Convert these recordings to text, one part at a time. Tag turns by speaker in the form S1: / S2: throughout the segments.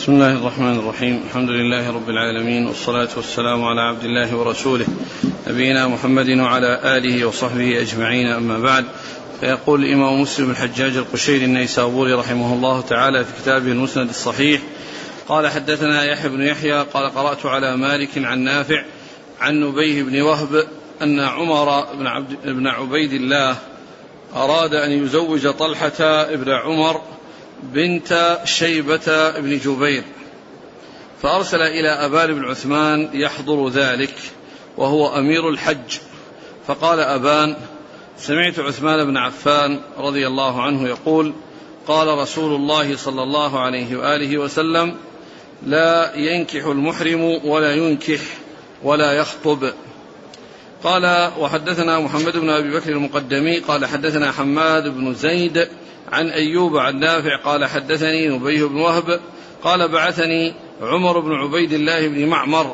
S1: بسم الله الرحمن الرحيم. الحمد لله رب العالمين، والصلاة والسلام على عبد الله ورسوله نبينا محمد وعلى آله وصحبه أجمعين، أما بعد. فيقول الإمام مسلم الحجاج القشيري النيسابوري رحمه الله تعالى في كتابه المسند الصحيح: قال حدثنا يحيى بن يحيى قال قرأت على مالك عن نافع عن نبيه بن وهب أن عمر بن عبيد الله أراد أن يزوج طلحة بن عمر بنت شيبة بن جبير، فأرسل إلى أبان بن عثمان يحضر ذلك وهو أمير الحج، فقال أبان: سمعت عثمان بن عفان رضي الله عنه يقول: قال رسول الله صلى الله عليه وآله وسلم: لا ينكح المحرم ولا ينكح ولا يخطب. قال: وحدثنا محمد بن أبي بكر المقدمي قال حدثنا حماد بن زيد عن أيوب عن نافع قال حدثني نبيه بن وهب قال: بعثني عمر بن عبيد الله بن معمر،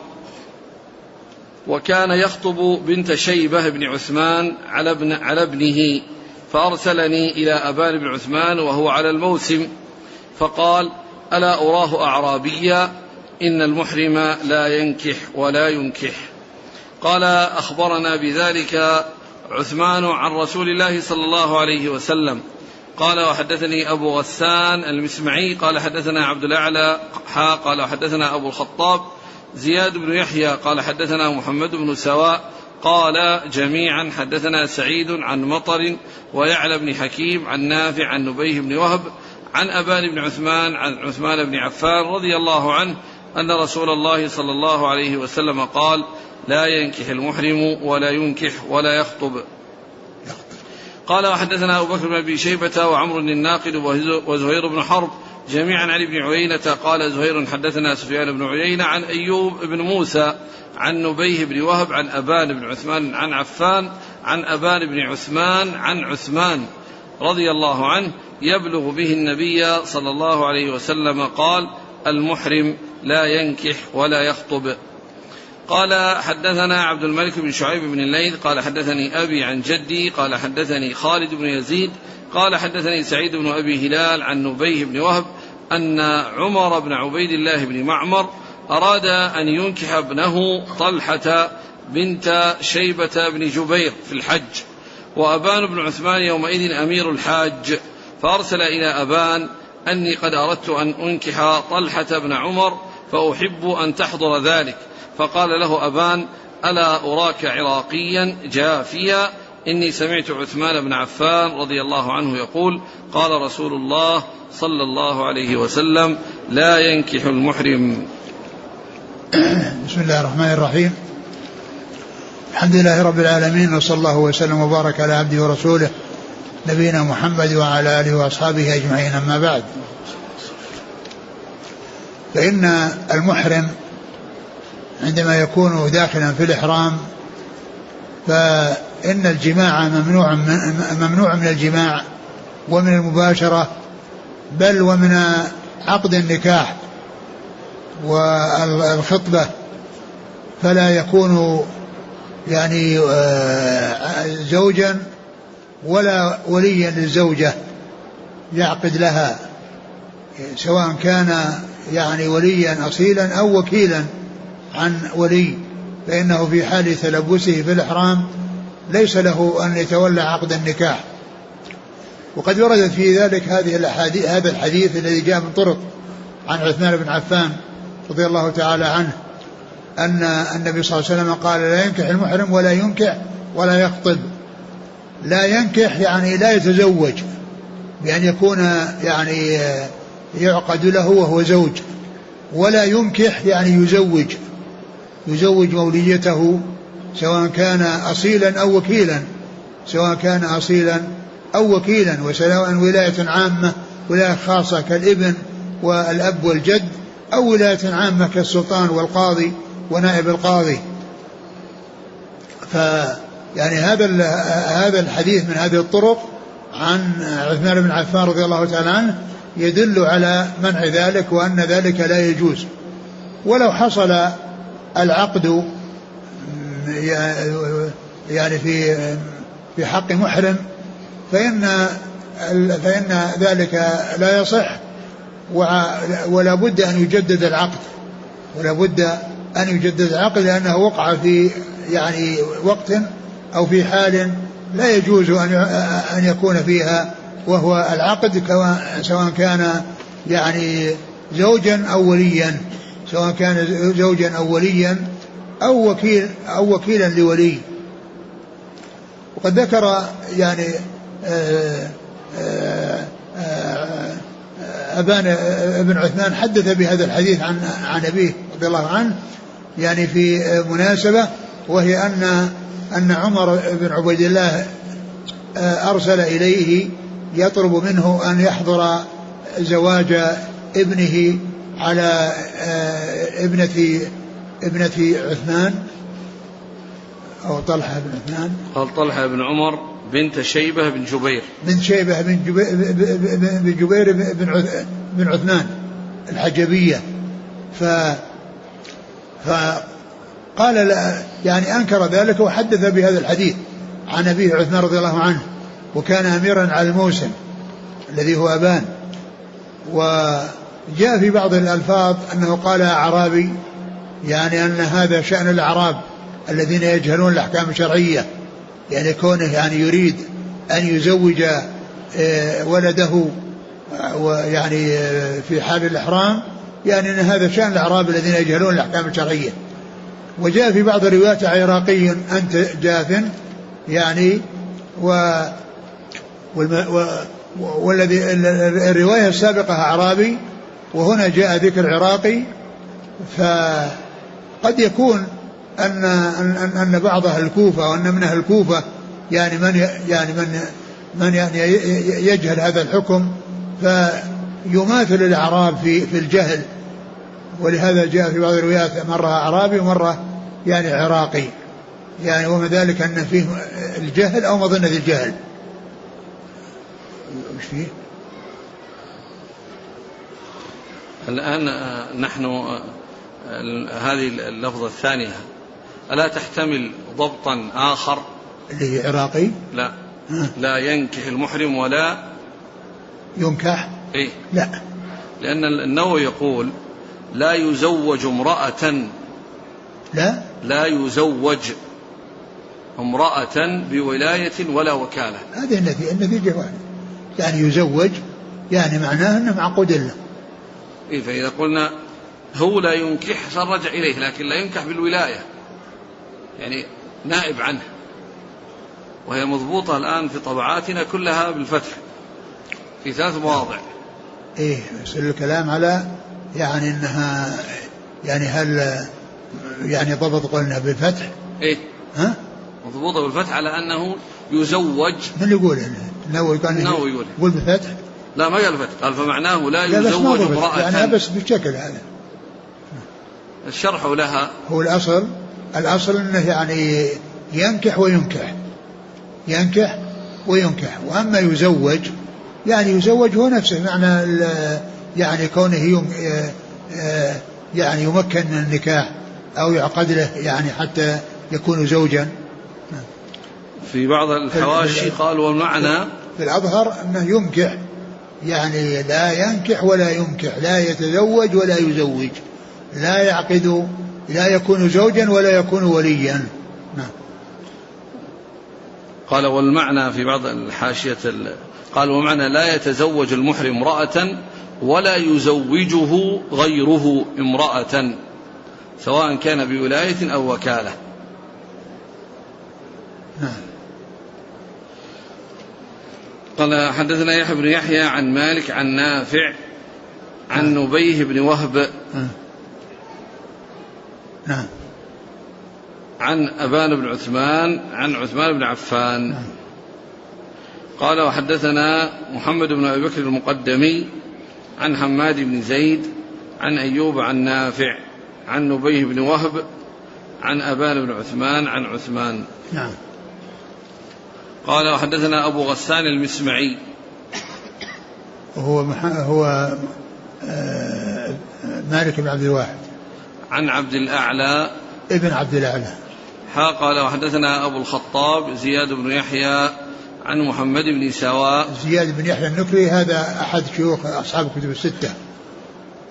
S1: وكان يخطب بنت شيبة بن عثمان على ابنه، فأرسلني إلى أبان بن عثمان وهو على الموسم، فقال: ألا أراه أعرابيا؟ إن المحرم لا ينكح ولا ينكح. قال: أخبرنا بذلك عثمان عن رسول الله صلى الله عليه وسلم. قال: وحدثني أبو غسان المسمعي قال حدثنا عبد الأعلى قال حدثنا أبو الخطاب زياد بن يحيى قال حدثنا محمد بن سواء قال جميعا حدثنا سعيد عن مطر ويعلى بن حكيم عن نافع عن نبيه بن وهب عن أبان بن عثمان عن عثمان بن عفان رضي الله عنه أن رسول الله صلى الله عليه وسلم قال: لا ينكح المحرم ولا ينكح ولا يخطب. قال: وحدثنا أبو بكر بن أبي شيبة وعمر الناقد وزهير بن حرب جميعا عن ابن عيينة قال زهير حدثنا سفيان بن عيينة عن أيوب بن موسى عن نبيه بن وهب عن أبان بن عثمان عن عفان عن أبان بن عثمان عن عثمان رضي الله عنه يبلغ به النبي صلى الله عليه وسلم قال: المحرم لا ينكح ولا يخطب. قال: حدثنا عبد الملك بن شعيب بن الليث قال حدثني أبي عن جدي قال حدثني خالد بن يزيد قال حدثني سعيد بن أبي هلال عن نبيه بن وهب أن عمر بن عبيد الله بن معمر أراد أن ينكح ابنه طلحة بنت شيبة بن جبير في الحج، وأبان بن عثمان يومئذ أمير الحاج، فأرسل إلى أبان أني قد أردت أن أنكح طلحة بن عمر فأحب أن تحضر ذلك، فقال له أبان: ألا أراك عراقيا جافيا؟ إني سمعت عثمان بن عفان رضي الله عنه يقول: قال رسول الله صلى الله عليه وسلم: لا ينكح المحرم.
S2: بسم الله الرحمن الرحيم. الحمد لله رب العالمين، وصلى الله وسلم وبارك على عبده ورسوله نبينا محمد وعلى آله وأصحابه أجمعين، أما بعد. فإن المحرم عندما يكون داخلا في الإحرام فإن الجماع ممنوع من الجماع ومن المباشرة، بل ومن عقد النكاح والخطبة، فلا يكون يعني زوجا ولا وليا للزوجة يعقد لها، سواء كان يعني وليا أصيلا أو وكيلا عن ولي، فإنه في حال تلبسه في الإحرام ليس له أن يتولى عقد النكاح. وقد وردت في ذلك هذا الحديث الذي جاء من طرق عن عثمان بن عفان رضي الله تعالى عنه أن النبي صلى الله عليه وسلم قال: لا ينكح المحرم ولا ينكح ولا يخطب. لا ينكح يعني لا يتزوج، بأن يكون يعني يعقد له وهو زوج، ولا ينكح يعني يزوج موليته، سواء كان أصيلا أو وكيلا، وسواء ولاية عامة ولاية خاصة كالابن والأب والجد، أو ولاية عامة كالسلطان والقاضي ونائب القاضي. فيعني هذا الحديث من هذه الطرق عن عثمان بن عفان رضي الله تعالى عنه يدل على منع ذلك، وأن ذلك لا يجوز. ولو حصل العقد يعني في حق محرم فإن ذلك لا يصح، ولا بد أن يجدد العقد، ولا بد أن يجدد العقد، لأنه وقع في يعني وقت أو في حال لا يجوز أن يكون فيها، وهو العقد سواء كان يعني زوجا أو وليا، سواء كان زوجا أو وليا أو وكيلا لولي. وقد ذكر يعني أبان بن عثمان حدث بهذا الحديث عن أبيه رضي الله عنه يعني في مناسبة، وهي أن عمر بن عبيد الله أرسل إليه يطلب منه أن يحضر زواج ابنه على ابنة عثمان أو طلحة بن عثمان،
S1: قال طلحة بن عمر بنت شيبة بن جبير،
S2: بن جبير بن عثمان الحجبية. فقال يعني أنكر ذلك وحدث بهذا الحديث عن أبيه عثمان رضي الله عنه، وكان أميرا على الموسم الذي هو أبان. وجاء في بعض الألفاظ أنه قال أعرابي، يعني أن هذا شأن الأعراب الذين يجهلون الأحكام الشرعية، يعني كونه يعني يريد أن يزوج ولده ويعني في حال الإحرام، يعني أن هذا شأن الأعراب الذين يجهلون الأحكام الشرعية. وجاء في بعض الروايات عراقي أنت جاف، يعني والذي الرواية السابقة أعرابي، وهنا جاء ذكر عراقي. فقد يكون أن بعض أهل الكوفة وأن من أهل الكوفة يعني من يجهل هذا الحكم فيماثل الأعراب في الجهل، ولهذا جاء في بعض الروايات مرة أعرابي ومرة يعني عراقي، يعني وما ذلك أن فيه الجهل أو مظنة الجهل. وش فيه؟
S1: الآن نحن هذه اللفظة الثانية ألا تحتمل ضبطا آخر
S2: اللي هي عراقي؟
S1: لا لا ينكح المحرم ولا
S2: ينكح؟
S1: إيه؟
S2: لا،
S1: لأن النووي يقول لا يزوج امرأة، لا يزوج امرأة بولاية ولا وكالة.
S2: هذه النتيجة واحدة، يعني يزوج يعني معناه أنه معقود له.
S1: إيه، فإذا قلنا هو لا ينكح سنرجع إليه، لكن لا ينكح بالولاية يعني نائب عنه، وهي مضبوطة الآن في طبعاتنا كلها بالفتح في 3 مواضع.
S2: إيه، بس الكلام على يعني أنها يعني هل يعني ضبط قلنا بالفتح؟
S1: إيه، ها مضبوطة بالفتح على أنه يزوج.
S2: من يقول النووي؟ يقول بالفتح؟
S1: لا ما قال بالفتح، قال فمعناه لا يزوج امرأة،
S2: يعني بس بالشكل هذا.
S1: الشرح لها
S2: هو الأصل أنه يعني ينكح وينكح، وأما يزوج يعني يزوج هو نفسه، معنى يعني كونه يعني يمكن من النكاح أو يعقد له يعني حتى يكون زوجا.
S1: في بعض الحواشي قال والمعنى
S2: في الأظهر أنه ينكح، يعني لا ينكح ولا ينكح، لا يتزوج ولا يزوج، لا يعقد، لا يكون زوجا ولا يكون وليا. نعم.
S1: قال والمعنى في بعض الحاشية قال ومعنى لا يتزوج المحرم امرأة ولا يزوجه غيره امرأة سواء كان بولاية أو وكالة.
S2: نعم.
S1: قال حدثنا يحيى بن يحيى عن مالك عن نافع عن نبيه بن وهب
S2: نعم
S1: عن أبان بن عثمان عن عثمان بن عفان.
S2: نعم.
S1: قال وحدثنا محمد بن أبي بكر المقدمي عن حماد بن زيد عن أيوب عن نافع عن نبيه بن وهب عن أبان بن عثمان عن عثمان.
S2: نعم.
S1: قال وحدثنا أبو غسان المسمعي
S2: هو مالك بن عبد الواحد
S1: عن عبد الأعلى
S2: ابن عبد الأعلى.
S1: قال وحدثنا أبو الخطاب زياد بن يحيى عن محمد بن سواء.
S2: زياد بن يحيى النكري هذا أحد شيوخ أصحاب الكتب الستة،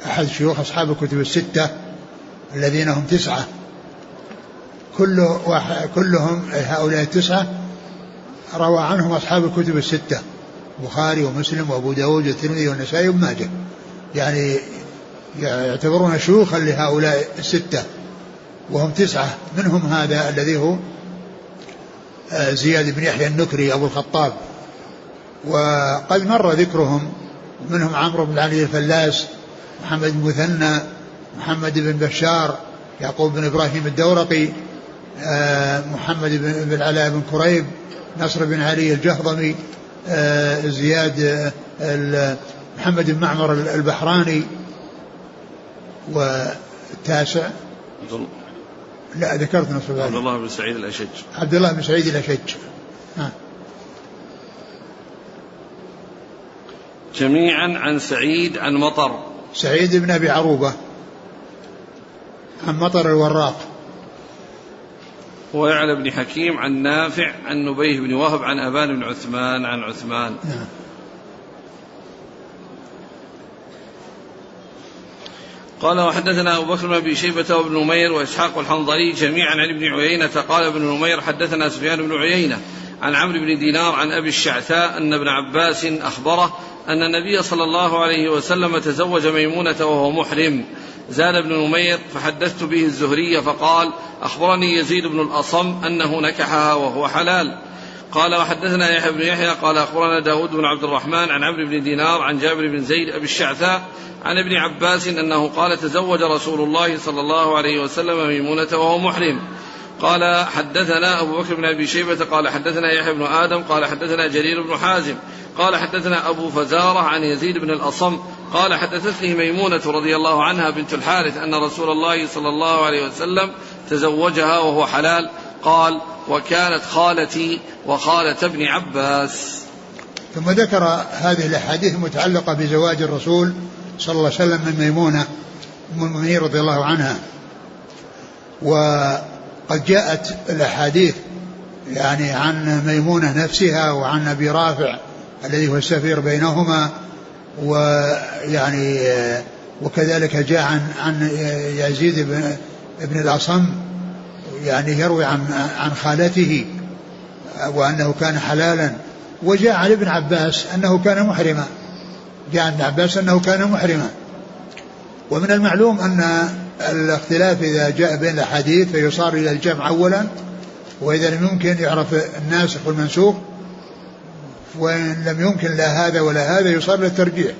S2: أحد شيوخ أصحاب الكتب الستة الذين هم 9، كلهم هؤلاء 9 روى عنهم أصحاب الكتب الستة، البخاري ومسلم وأبو داود والترمذي والنسائي وابن ماجه، يعني يعتبرون شيوخا لهؤلاء 6 وهم 9، منهم هذا الذي هو زياد بن يحيى النكري أبو الخطاب، وقد مر ذكرهم، منهم عمرو بن علي الفلاس، محمد بن مثنى، محمد بن بشار، يعقوب بن إبراهيم الدورقي، محمد بن علاء بن كريب، نصر بن علي الجهضمي، زياد محمد بن معمر البحراني. والتاسع لا ذكرت نصر
S1: عبد الله بن سعيد الأشج،
S2: عبد الله بن سعيد الأشج.
S1: جميعا عن سعيد عن مطر،
S2: سعيد بن أبي عروبة عن مطر الوراق،
S1: ويعلى بن حكيم عن نافع عن نبيه بن وهب عن أبان بن عثمان عن عثمان. قال وحدثنا أبو بكر بن أبي شيبة وابن نمير وإسحاق الحنظلي جميعا عن ابن عيينة قال ابن نمير حدثنا سفيان بن عيينة عن عمرو بن دينار عن أبي الشعثاء أن ابن عباس أخبره أن النبي صلى الله عليه وسلم تزوج ميمونة وهو محرم. زاد ابن نمير فحدثت به الزهري فقال أخبرني يزيد بن الأصم أنه نكحها وهو حلال. قال وحدثنا يحيى بن يحيى قال أخبرنا داود بن عبد الرحمن عن عمرو بن دينار عن جابر بن زيد أبي الشعثاء عن ابن عباس أنه قال تزوج رسول الله صلى الله عليه وسلم ميمونة وهو محرم. قال حدثنا أبو بكر بن أبي شيبة قال حدثنا يحيى بن آدم قال حدثنا جرير بن حازم قال حدثنا أبو فزارة عن يزيد بن الأصم قال حدثتني ميمونة رضي الله عنها بنت الحارث أن رسول الله صلى الله عليه وسلم تزوجها وهو حلال. قال وكانت خالتي وخالة ابن عباس.
S2: ثم ذكر هذه الأحاديث المتعلقة بزواج الرسول صلى الله عليه وسلم من ميمونة أم المؤمنين رضي الله عنها. وقد جاءت الأحاديث يعني عن ميمونة نفسها وعن أبي رافع الذي هو السفير بينهما، ويعني وكذلك جاء عن يزيد بن الأصم يعني يروي عن خالته وأنه كان حلالا. وجاء عن ابن عباس أنه كان محرما، جاء عن ابن عباس أنه كان محرما. ومن المعلوم أن الاختلاف إذا جاء بين الأحاديث فيصار إلى الجمع أولا، وإذا لم يمكن يعرف الناسخ والمنسوخ، وإن لم يمكن لا هذا ولا هذا يصار للترجيح.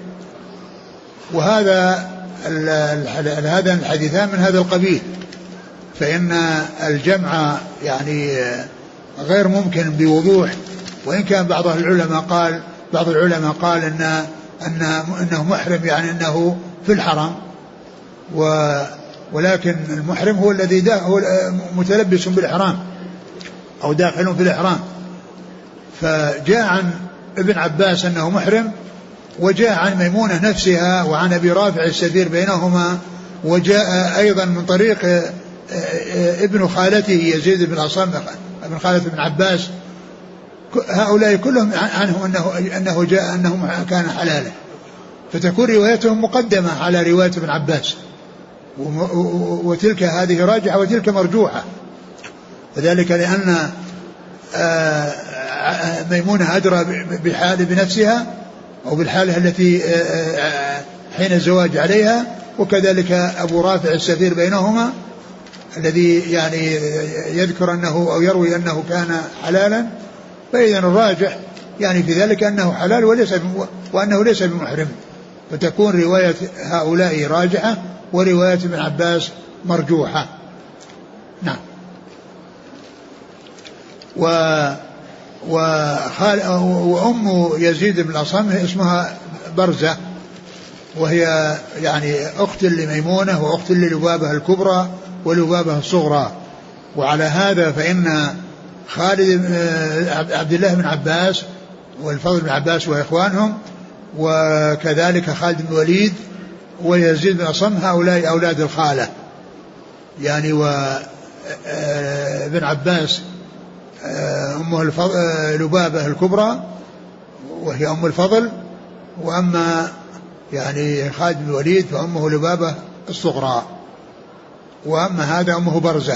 S2: وهذا هذا الحديثان من هذا القبيل، فإن الجمع يعني غير ممكن بوضوح، وإن كان بعض العلماء قال أنه محرم يعني أنه في الحرم، ولكن المحرم هو الذي هو متلبس بالإحرام أو داخل في الإحرام. فجاء عن ابن عباس أنه محرم، وجاء عن ميمونة نفسها وعن أبي رافع السفير بينهما، وجاء أيضا من طريق ابن خالته يزيد بن الأصم ابن خالة ابن عباس. هؤلاء كلهم عنهم أنه جاء أنه كان حلالا، فتكون روايتهم مقدمة على رواية ابن عباس، وتلك هذه راجحة وتلك مرجوحة. وذلك لأن ميمونة أدرى بحال بنفسها أو بالحالة التي حين الزواج عليها، وكذلك أبو رافع السفير بينهما الذي يعني يذكر أنه أو يروي أنه كان حلالا. فإذا الراجح يعني في ذلك أنه حلال وأنه ليس بمحرم، فتكون رواية هؤلاء راجحة ورواية ابن عباس مرجوحة. نعم. وأم يزيد بن الأصم اسمها برزة، وهي يعني أخت لميمونة وأخت للبابة الكبرى ولبابة الصغرى. وعلى هذا فإن خالد عبد الله بن عباس والفضل بن عباس وإخوانهم، وكذلك خالد بن الوليد ويزيد بن الأصم، هؤلاء أولاد الخالة يعني. وابن عباس أمه لبابة الكبرى وهي أم الفضل، وأما يعني خالد بن الوليد فأمه لبابة الصغرى، وأما هذا أمه برزة.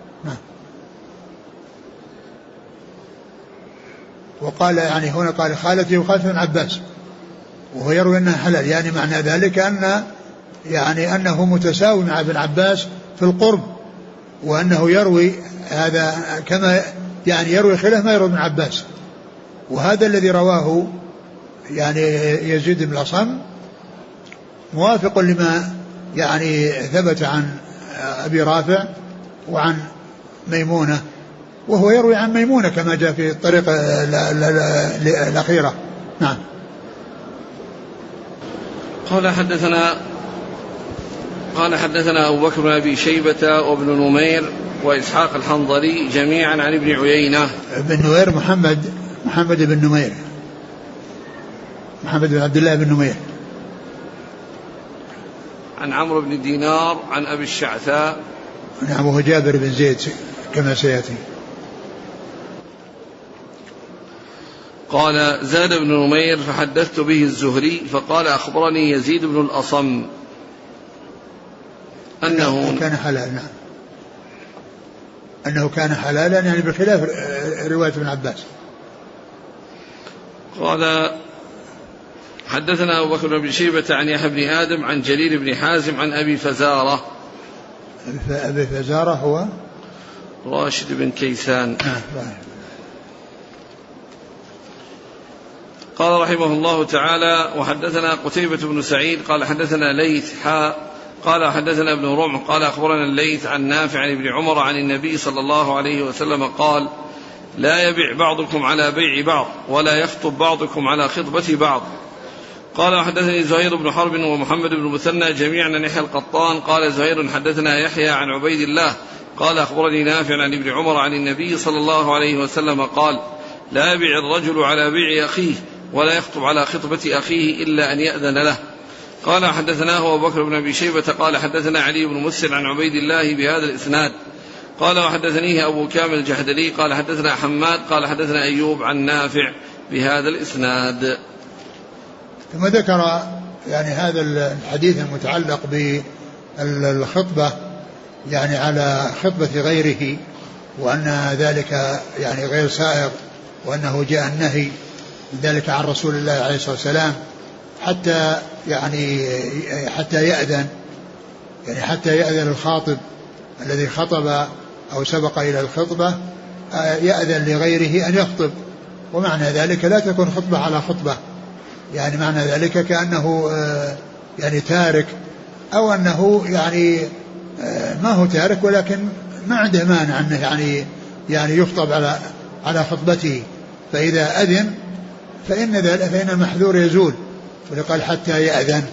S2: وقال يعني هنا قال خالتي وخالته بن عباس، وهو يروي أنها حلال، يعني معنى ذلك أن يعني أنه متساوي مع ابن عباس في القرب، وأنه يروي هذا كما يعني يروي خلاف ما يروي ابن عباس. وهذا الذي رواه يعني يزيد بن الأصم موافق لما يعني ثبت عن أبي رافع وعن ميمونة، وهو يروي عن ميمونة كما جاء في الطريق الأخيرة. نعم.
S1: قال حدثنا أبو بكر بن أبي شيبة وابن نمير وإسحاق الحنظلي جميعا عن ابن عيينة.
S2: ابن نمير محمد بن نمير، محمد بن عبد الله بن نمير.
S1: عن عمرو بن دينار عن أبي الشعثاء.
S2: نعم، وهو جابر بن زيد كما سيأتي.
S1: قال زاد بن نمير فحدثت به الزهري فقال أخبرني يزيد بن الأصم أنه
S2: كان حلال. نعم، أنه كان حلالا يعني بخلاف رواية ابن عباس.
S1: قال حدثنا أبو بكر بن شيبة عن يحيى بن آدم عن جرير بن حازم عن أبي فزارة.
S2: أبي فزارة هو
S1: راشد بن كيسان. قال رحمه الله تعالى وحدثنا قتيبة بن سعيد قال حدثنا ليث قال حدثنا ابن رمح قال أخبرنا الليث عن نافع عن ابن عمر عن النبي صلى الله عليه وسلم قال لا يبيع بعضكم على بيع بعض ولا يخطب بعضكم على خطبة بعض. قال حدثني زهير بن حرب ومحمد بن مثنى جميعا عن يحيى القطان قال زهير حدثنا يحيى عن عبيد الله قال أخبرني نافع عن ابن عمر عن النبي صلى الله عليه وسلم قال لا يبيع الرجل على بيع أخيه ولا يخطب على خطبة أخيه إلا أن يأذن له. قال حدثناه أبو بكر بن أبي شيبة قال حدثنا علي بن مسلم عن عبيد الله بهذا الإسناد. قال وحدثنيه أبو كامل الجحدري قال حدثنا حماد قال حدثنا أيوب عن نافع بهذا الإسناد.
S2: ثم ذكر يعني هذا الحديث المتعلق بالخطبة يعني على خطبة غيره، وأن ذلك يعني غير سائغ، وأنه جاء النهي ذلك عن رسول الله عليه الصلاة والسلام حتى يأذن الخاطب الذي خطب أو سبق إلى الخطبة يأذن لغيره أن يخطب. ومعنى ذلك لا تكون خطبة على خطبة، يعني معنى ذلك كأنه يعني تارك، أو أنه يعني ما هو تارك ولكن ما عنده مانع أنه يعني يخطب على خطبته، فإذا أذن فإن المحذور يزول، ولقال حتى يأذن.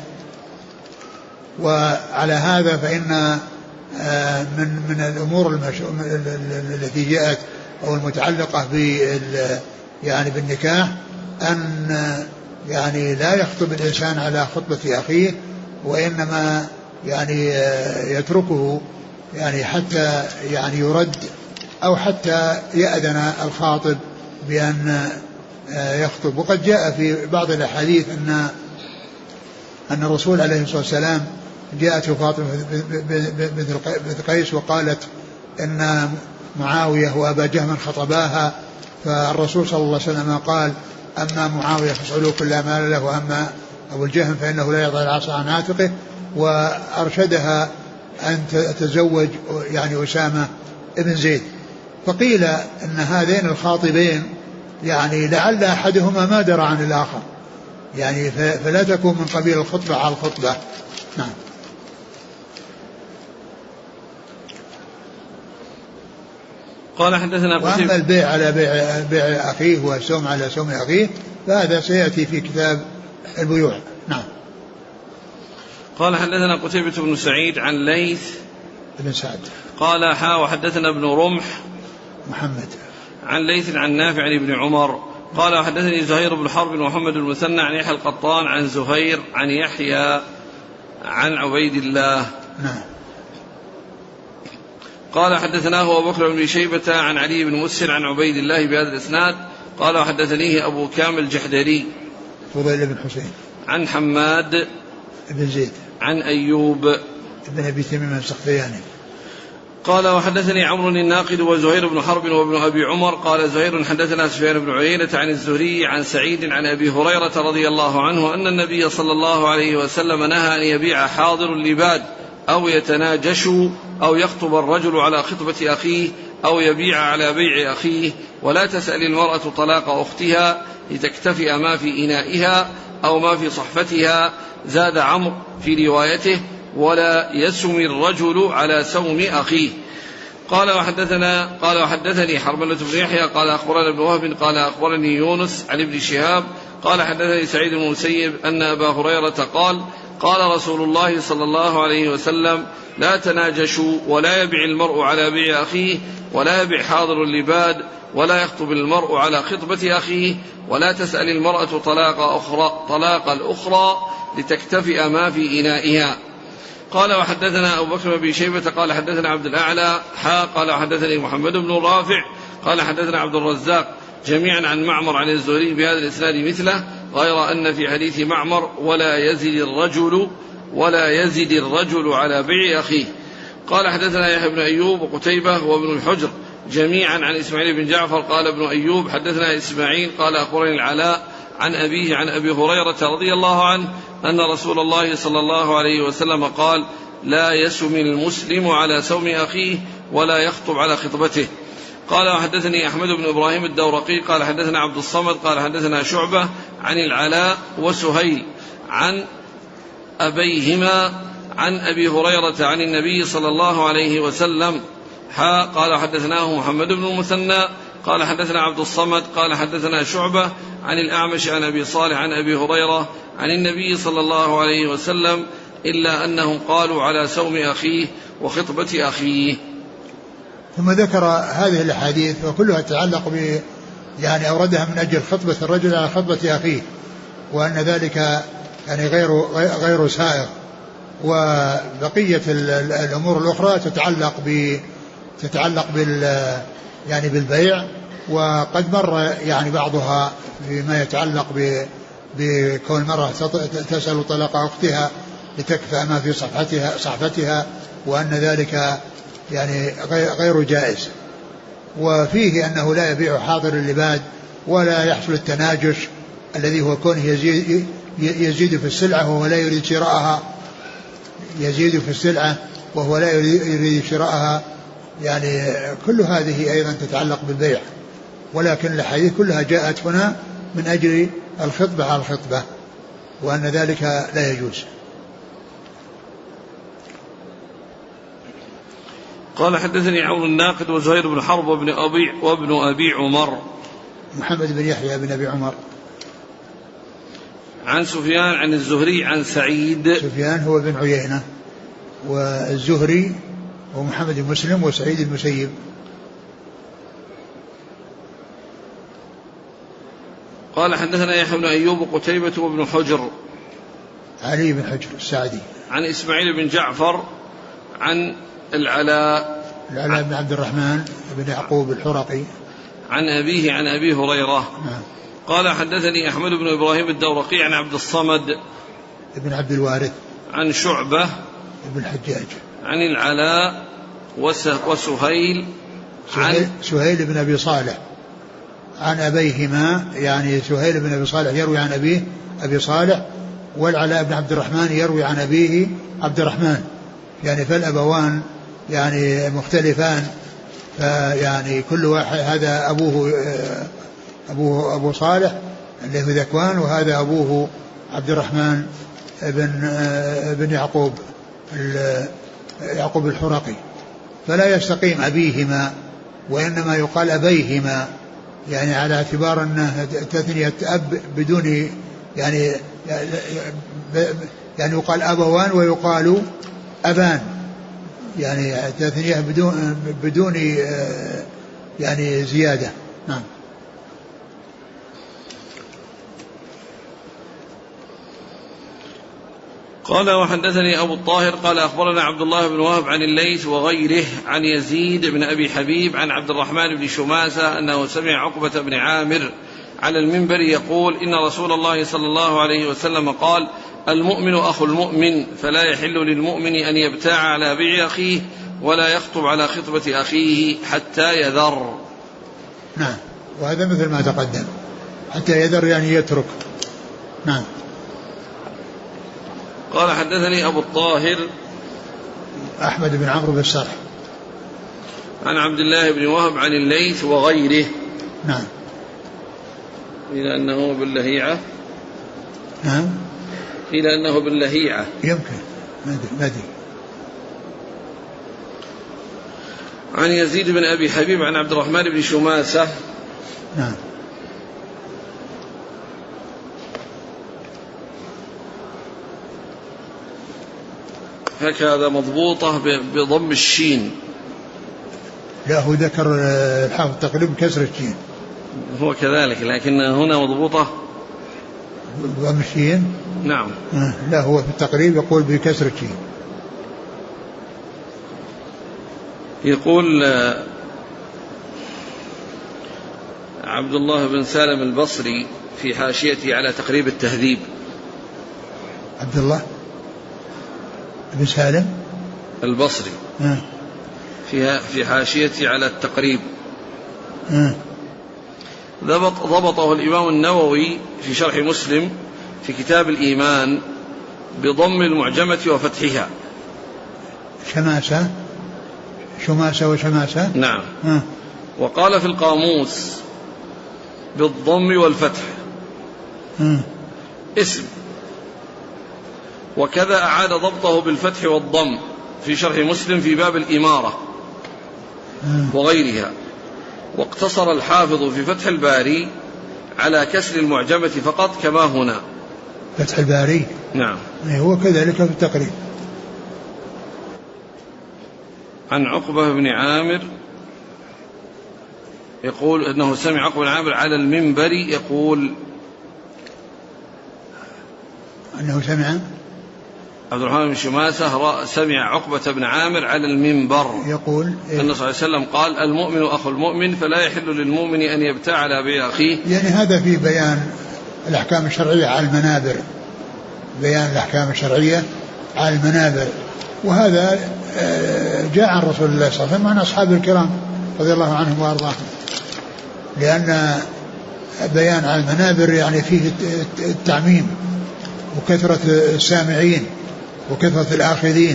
S2: وعلى هذا فإن من الأمور التي جاءت أو المتعلقة يعني بالنكاح أن يعني لا يخطب الإنسان على خطبة أخيه، وإنما يعني يتركه يعني حتى يعني يرد أو حتى يأذن الخاطب بأن يخطب. وقد جاء في بعض الأحاديث أن الرسول عليه الصلاة والسلام جاءته فاطمة بنت قيس وقالت إن معاوية وأبا جهم خطباها، فالرسول صلى الله عليه وسلم قال أما معاوية فاسألوه كل مال له، وأما أبو الجهم فإنه لا يضع العصا عن عاتقه، وأرشدها أن تتزوج يعني أسامة ابن زيد. فقيل أن هذين الخاطبين يعني لعل أحدهما ما درى عن الآخر، يعني فلا تكون من قبيل الخطبة على الخطبة. نعم.
S1: قال حدثنا
S2: وأما البيع على بيع أخيه والسوم على سوم أخيه فهذا سيأتي في كتاب البيوع. نعم.
S1: قال حدثنا قتيبة بن سعيد عن ليث
S2: بن سعد
S1: قال وحدثنا ابن رمح
S2: محمد
S1: عن ليث عن نافع عن ابن عمر قال وحدثني زهير بن حرب ومحمد المثنى عن يحيى القطان عن زهير عن يحيى عن عبيد الله.
S2: نعم.
S1: قال حدثناه أبو بكر بن شيبة عن علي بن مسهر عن عبيد الله بهذا الإسناد. قال وحدثنيه أبو كامل الجحدري
S2: فضيل بن حسين
S1: عن حماد
S2: بن زيد
S1: عن أيوب
S2: بن أبي تميم السختياني.
S1: قال وحدثني عمرو الناقد وزهير بن حرب وابن أبي عمر قال زهير حدثنا سفيان بن عيينة عن الزهري عن سعيد عن أبي هريرة رضي الله عنه أن النبي صلى الله عليه وسلم نهى أن يبيع حاضر اللباد أو يتناجش أو يخطب الرجل على خطبة أخيه أو يبيع على بيع أخيه، ولا تسأل المرأة طلاق أختها لتكتفئ ما في إنائها أو ما في صحفتها. زاد عمرو في روايته ولا يسم الرجل على سوم أخيه. قال وحدثني حرملة بن يحيى قال أخبرنا ابن وهب قال أخبرني يونس عن ابن شهاب قال حدثني سعيد بن المسيب أن أبا هريرة قال رسول الله صلى الله عليه وسلم لا تناجشوا ولا يبيع المرء على بيع أخيه ولا يبيع حاضر اللباد ولا يخطب المرء على خطبة أخيه ولا تسأل المرأة طلاق الأخرى لتكتفئ ما في إنائها. قال وحدثنا أبو بكر بن شيبة قال حدثنا عبد الأعلى قال وحدثني محمد بن رافع قال حدثنا عبد الرزاق جميعا عن معمر عن الزهري بهذا الإسناد مثله، غير أن في حديث معمر ولا يزد الرجل على بيع أخيه. قال حدثنا يحيى بن أيوب وقتيبة وابن الحجر جميعا عن إسماعيل بن جعفر قال ابن أيوب حدثنا إسماعيل قال أخبرني العلاء عن أبيه عن أبي هريرة رضي الله عنه أن رسول الله صلى الله عليه وسلم قال لا يسم المسلم على سوم أخيه ولا يخطب على خطبته. قال وحدثني أحمد بن إبراهيم الدورقي قال حدثنا عبد الصمد قال حدثنا شعبة عن العلاء وسهيل عن أبيهما عن أبي هريرة عن النبي صلى الله عليه وسلم قال حدثناه محمد بن المثنى قال حدثنا عبد الصمد قال حدثنا شعبة عن الأعمش عن أبي صالح عن أبي هريرة عن النبي صلى الله عليه وسلم إلا أنهم قالوا على سوم أخيه وخطبة أخيه.
S2: ثم ذكر هذه الأحاديث وكلها تتعلق يعني أوردها من أجل خطبة الرجل على خطبة أخيه، وأن ذلك يعني غير سائغ، وبقية الأمور الأخرى تتعلق يعني بالبيع، وقد مر يعني بعضها فيما يتعلق بكون المرأة تسأل طلاق أختها لتكفى ما في صحفتها وأن ذلك يعني غير جائز. وفيه أنه لا يبيع حاضر اللباد ولا يحصل التناجش الذي هو كونه يزيد في السلعة وهو لا يريد شراءها، يزيد في السلعة وهو لا يريد شراءها، يعني كل هذه أيضا تتعلق بالبيع، ولكن الحديث كلها جاءت هنا من أجل الخطبة على الخطبة، وأن ذلك لا يجوز.
S1: قال حدثني عمرو الناقد وزهير بن حرب وابن أبي عمر
S2: محمد بن يحيى بن أبي عمر
S1: عن سفيان عن الزهري عن سعيد.
S2: سفيان هو بن عيينة، والزهري هو محمد بن مسلم وسعيد المسيب.
S1: قال حدثنا يحيى بن أيوب وقتيبة وابن حجر
S2: علي بن حجر السعدي عن
S1: إسماعيل بن جعفر عن العلاء
S2: بن عبد الرحمن بن يعقوب الحرقي
S1: عن أبيه عن أبي هريرة. قال حدثني أحمد بن إبراهيم الدورقي عن عبد الصمد
S2: بن عبد الوارث عن
S1: شعبة
S2: بن الحجاج
S1: عن العلاء وسهيل
S2: سهيل بن أبي صالح عن أبيهما، يعني سهيل بن أبي صالح يروي عن أبيه أبي صالح، والعلاء بن عبد الرحمن يروي عن أبيه عبد الرحمن، يعني فالأبوان يعني مختلفان، فيعني كل واحد هذا أبوه أبو صالح اللي هو ذكوان، وهذا أبوه عبد الرحمن بن يعقوب الحرقي، فلا يستقيم أبيهما وإنما يقال أبيهما، يعني على اعتبار أنه تثنية أب بدون يعني يقال أبوان ويقال أبان، يعني تثنية بدون يعني زيادة. نعم.
S1: قال وحدثني أبو الطاهر قال أخبرنا عبد الله بن وهب عن الليث وغيره عن يزيد بن أبي حبيب عن عبد الرحمن بن شماسة أنه سمع عقبة بن عامر على المنبر يقول إن رسول الله صلى الله عليه وسلم قال المؤمن أخو المؤمن فلا يحل للمؤمن أن يبتاع على بيع أخيه ولا يخطب على خطبة أخيه حتى يذر.
S2: نعم، وهذا مثل ما تقدم، حتى يذر يعني يترك. نعم.
S1: قال حدثني أبو الطاهر
S2: أحمد بن عمرو بن السرح
S1: عن عبد الله بن وهب عن الليث وغيره.
S2: نعم.
S1: إلى أنه باللهيعة.
S2: نعم.
S1: إلى أنه باللهيعة
S2: يمكن، ما أدري.
S1: عن يزيد بن أبي حبيب عن عبد الرحمن بن شماسة.
S2: نعم.
S1: هكذا مضبوطة بضم الشين.
S2: لا، هو ذكر الحافظ تقريبا كسر الشين.
S1: هو كذلك، لكن هنا مضبوطة
S2: بضم الشين.
S1: نعم.
S2: لا، هو في التقريب يقول بكسر الشين.
S1: يقول عبد الله بن سالم البصري في حاشيته على تقريب التهذيب.
S2: عبد الله بن سالم
S1: البصري في حاشيته على التقريب ضبطه الإمام النووي في شرح مسلم في كتاب الإيمان بضم المعجمة وفتحها. شماسة وشماسة. نعم. وقال في القاموس بالضم والفتح اسم، وكذا أعاد ضبطه بالفتح والضم في شرح مسلم في باب الإمارة وغيرها. واقتصر الحافظ في فتح الباري على كسر المعجمة فقط كما هنا.
S2: فتح الباري.
S1: نعم.
S2: هو كذلك في التقريب.
S1: عن عقبة بن عامر يقول أنه سمع عقبة بن عامر على المنبر يقول
S2: أنه سمع
S1: عبد الرحمن بن شماسة سمع عقبة بن عامر على المنبر
S2: يقول
S1: أن صلى الله عليه وسلم قال المؤمن أخو المؤمن فلا يحل للمؤمن أن يبتاع على بيع أخيه. يعني
S2: هذا في بيان الأحكام الشرعية على المنابر، بيان الأحكام الشرعية على المنابر، وهذا جاء عن رسول الله صلى الله عليه وسلم عن أصحاب الكرام رضي الله عنهم وأرضاهم، لأن بيان على المنابر يعني فيه التعميم وكثرة السامعين وكثرة الآخذين.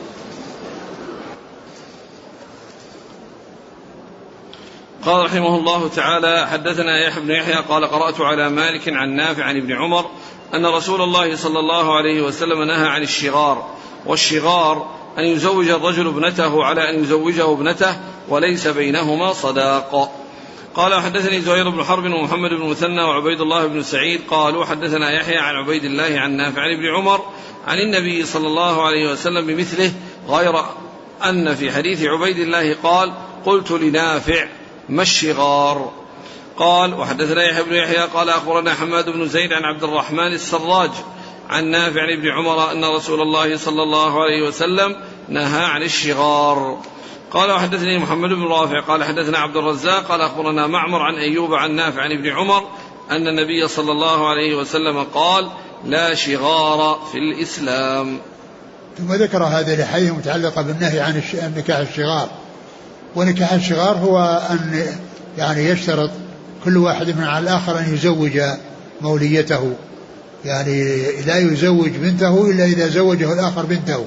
S1: قال رحمه الله تعالى حدثنا يحيى بن يحيى قال قرأت على مالك عن نافع عن ابن عمر أن رسول الله صلى الله عليه وسلم نهى عن الشغار، والشغار أن يزوج الرجل ابنته على أن يزوجه ابنته وليس بينهما صداق. قال حدثني زهير بن حرب ومحمد بن مثنى وعبيد الله بن سعيد قالوا حدثنا يحيى عن عبيد الله عن نافع عن ابن عمر عن النبي صلى الله عليه وسلم بمثله، غير أن في حديث عبيد الله قال قلت لنافع ما الشغار. قال وحدثنا يحيى بن يحيى قال أخبرنا حماد بن زيد عن عبد الرحمن السراج عن نافع عن ابن عمر أن رسول الله صلى الله عليه وسلم نهى عن الشغار. قال وحدثني محمد بن رافع قال حدثنا عبد الرزاق قال أخبرنا معمر عن أيوب عن نافع عن ابن عمر أن النبي صلى الله عليه وسلم قال لا شغار في الإسلام.
S2: ثم ذكر هذه الحديث متعلقة بالنهي عن نكاح الشغار. ونكاح الشغار هو أن يعني يشترط كل واحد من على الآخر أن يزوج موليته، يعني لا يزوج بنته إلا إذا زوجه الآخر بنته،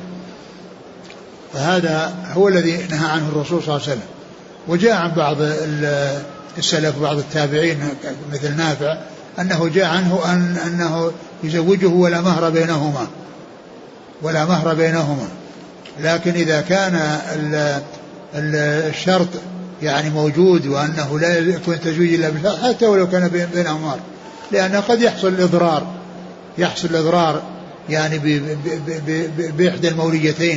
S2: فهذا هو الذي نهى عنه الرسول صلى الله عليه وسلم. وجاء عن بعض السلف وبعض التابعين مثل نافع أنه جاء عنه أنه يزوجه ولا مهر بينهما، لكن إذا كان الشرط يعني موجود وأنه لا يكون تزويج إلا بالشرط حتى ولو كان بينهما مهر، لأنه قد يحصل الإضرار يعني بإحدى الموليتين،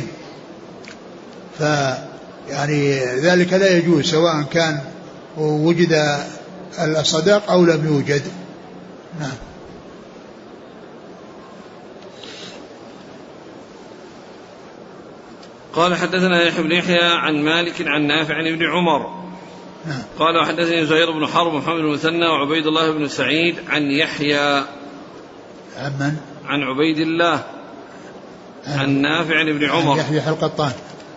S2: فيعني ذلك لا يجوز سواء كان وجد الصداق أو لم يوجد. نعم.
S1: قال حدثنا يحيى بن يحيى عن مالك عن نافع عن ابن عمر.
S2: نعم.
S1: قال وحدثني زهير بن حرب ومحمد بن مثنى وعبيد الله بن سعيد عن يحيى عن عبيد الله عن نافع بن عمر
S2: يحيى القطان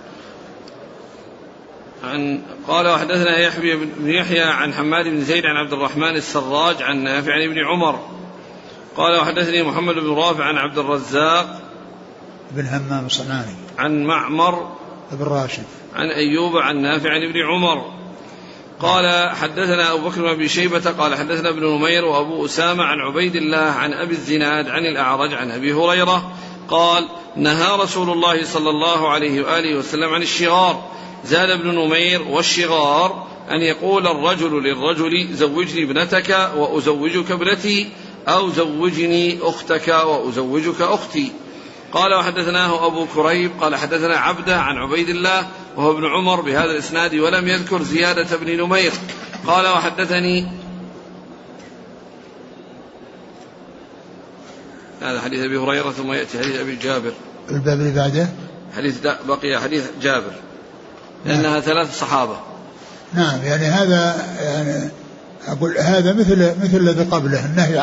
S1: قال وحدثنا يحيى بن يحيى عن حماد بن زيد عن عبد الرحمن السراج عن نافع بن عمر قال وحدثني محمد بن رافع عن عبد الرزاق
S2: بن همام الصنعاني
S1: عن معمر
S2: بن راشد عن
S1: أيوب عن نافع بن عمر قال حدثنا أبو بكر بن أبي شيبة قال حدثنا ابن نمير وأبو أسامة عن عبيد الله عن أبي الزناد عن الأعرج عن أبي هريرة قال نهى رسول الله صلى الله عليه وآله وسلم عن الشغار. زاد ابن نمير والشغار أن يقول الرجل للرجل زوجني ابنتك وأزوجك ابنتي أو زوجني أختك وأزوجك أختي. قال وحدثناه أبو كريب قال حدثنا عبده عن عبيد الله وهو ابن عمر بهذا الإسناد ولم يذكر زيادة ابن نمير. قال وحدثني هذا حديث أبي هريرة ثم يأتي حديث أبي جابر
S2: الباب اللي بعده
S1: بقي حديث جابر لأنها ثلاث صحابة.
S2: نعم يعني هذا يعني أقول هذا مثل الذي قبله النهي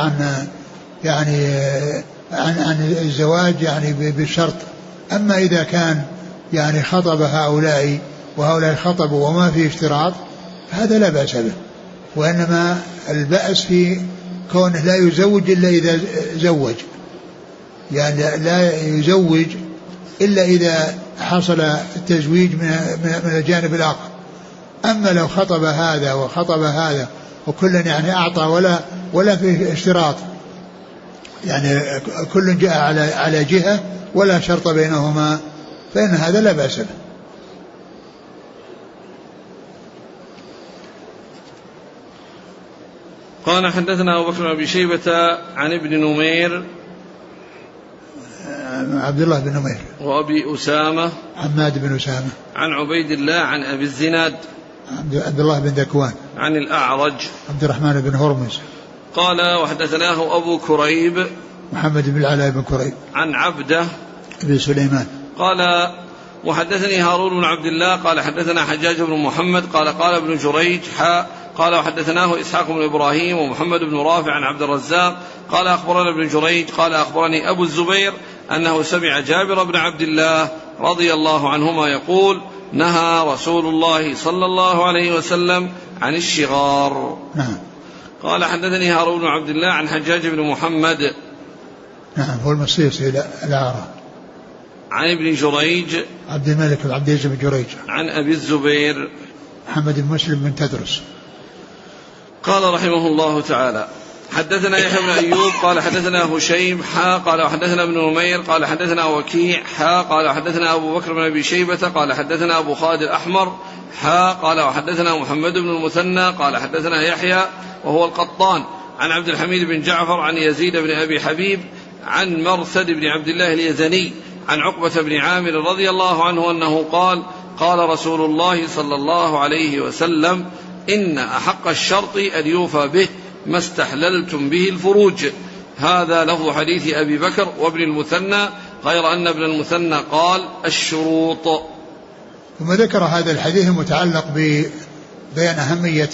S2: عن الزواج يعني بالشرط. أما إذا كان يعني خطب هؤلاء وهؤلاء خطبوا وما في اشتراط هذا لا بأس به. وإنما البأس في كونه لا يزوج إلا إذا زوج يعني لا يزوج إلا إذا حصل التزويج من الجانب الآخر. أما لو خطب هذا وخطب هذا وكل يعني أعطى ولا في اشتراط يعني كل جاء على جهة ولا شرط بينهما فإن هذا لا بأس به.
S1: قال حدثنا أبو بكر بن أبي شيبة عن ابن نمير
S2: عبد الله بن نمير
S1: وأبي أسامة
S2: حماد بن أسامة
S1: عن عبيد الله عن أبي الزناد
S2: عبد الله بن ذكوان
S1: عن الأعرج
S2: عبد الرحمن بن هرمز.
S1: قال وحدثناه أبو كريب
S2: محمد بن العلاء بن كريب
S1: عن عبده
S2: بن سليمان.
S1: قال وحدثني هارون بن عبد الله قال حدثنا حجاج بن محمد قال ابن جريج قال وحدثناه إسحاق بن إبراهيم ومحمد بن رافع عن عبد الرزاق قال أخبرنا ابن جريج قال أخبرني أبو الزبير أنه سمع جابر بن عبد الله رضي الله عنهما يقول نهى رسول الله صلى الله عليه وسلم عن الشغار.
S2: نعم.
S1: قال حدثني هارون بن عبد الله عن حجاج بن محمد
S2: نعم هو المصيصي الأعرى
S1: عن ابن جريج
S2: عبد الملك بن عبد العزيز بن جريج عن
S1: أبي الزبير
S2: محمد بن مسلم بن تدرس.
S1: قال رحمه الله تعالى حدثنا يحيى بن أيوب قال حدثنا هشيم قال وحدثنا ابن نمير قال حدثنا وكيع قال حدثنا أبو بكر بن أبي شيبة قال حدثنا أبو خالد الأحمر قال وحدثنا محمد بن المثنى قال حدثنا يحيى وهو القطان عن عبد الحميد بن جعفر عن يزيد بن أبي حبيب عن مرثد بن عبد الله اليزني عن عقبة بن عامر رضي الله عنه أنه قال رسول الله صلى الله عليه وسلم إن أحق الشرط أن يوفى به ما استحللتم به الفروج. هذا لفظ حديث أبي بكر وابن المثنى غير أن ابن المثنى قال الشروط.
S2: ثم ذكر هذا الحديث المتعلق ببيان أهمية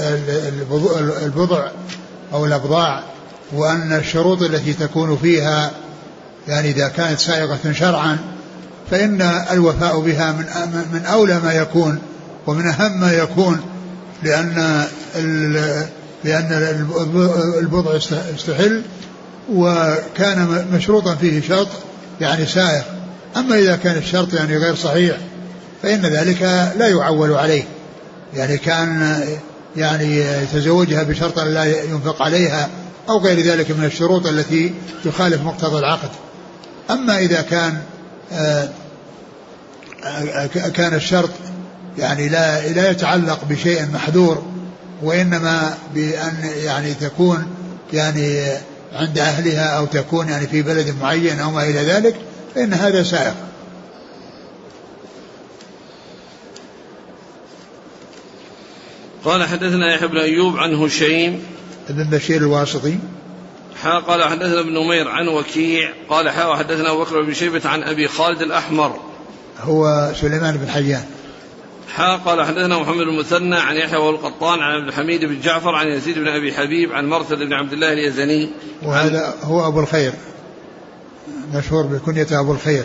S2: البضع أو الأبضاع وأن الشروط التي تكون فيها يعني إذا كانت سائغة شرعا فإن الوفاء بها من أولى ما يكون ومن أهم ما يكون لأن البضع استحل وكان مشروطا فيه شرط يعني سائغ. أما إذا كان الشرط يعني غير صحيح فإن ذلك لا يعول عليه يعني كان يعني يتزوجها بشرط لا ينفق عليها أو غير ذلك من الشروط التي تخالف مقتضى العقد. أما إذا كان الشرط يعني لا يتعلق بشيء محذور وإنما بأن يعني تكون يعني عند أهلها أو تكون يعني في بلد معين أو ما إلى ذلك فإن هذا سائغ.
S1: قال حدثنا يحيى بن أيوب عن هشيم
S2: بن بشير الواسطي
S1: قال حدثنا ابن نمير عن وكيع قال حدثنا أبو بكر بن شيبة عن أبي خالد الأحمر
S2: هو سليمان بن حيان
S1: قال حدثنا محمد بن المثنى عن يحيى والقطان عن عبد الحميد بن جعفر عن يزيد بن أبي حبيب عن مرثد بن عبد الله اليزني
S2: وهذا هو أبو الخير مشهور بكنيته أبو الخير.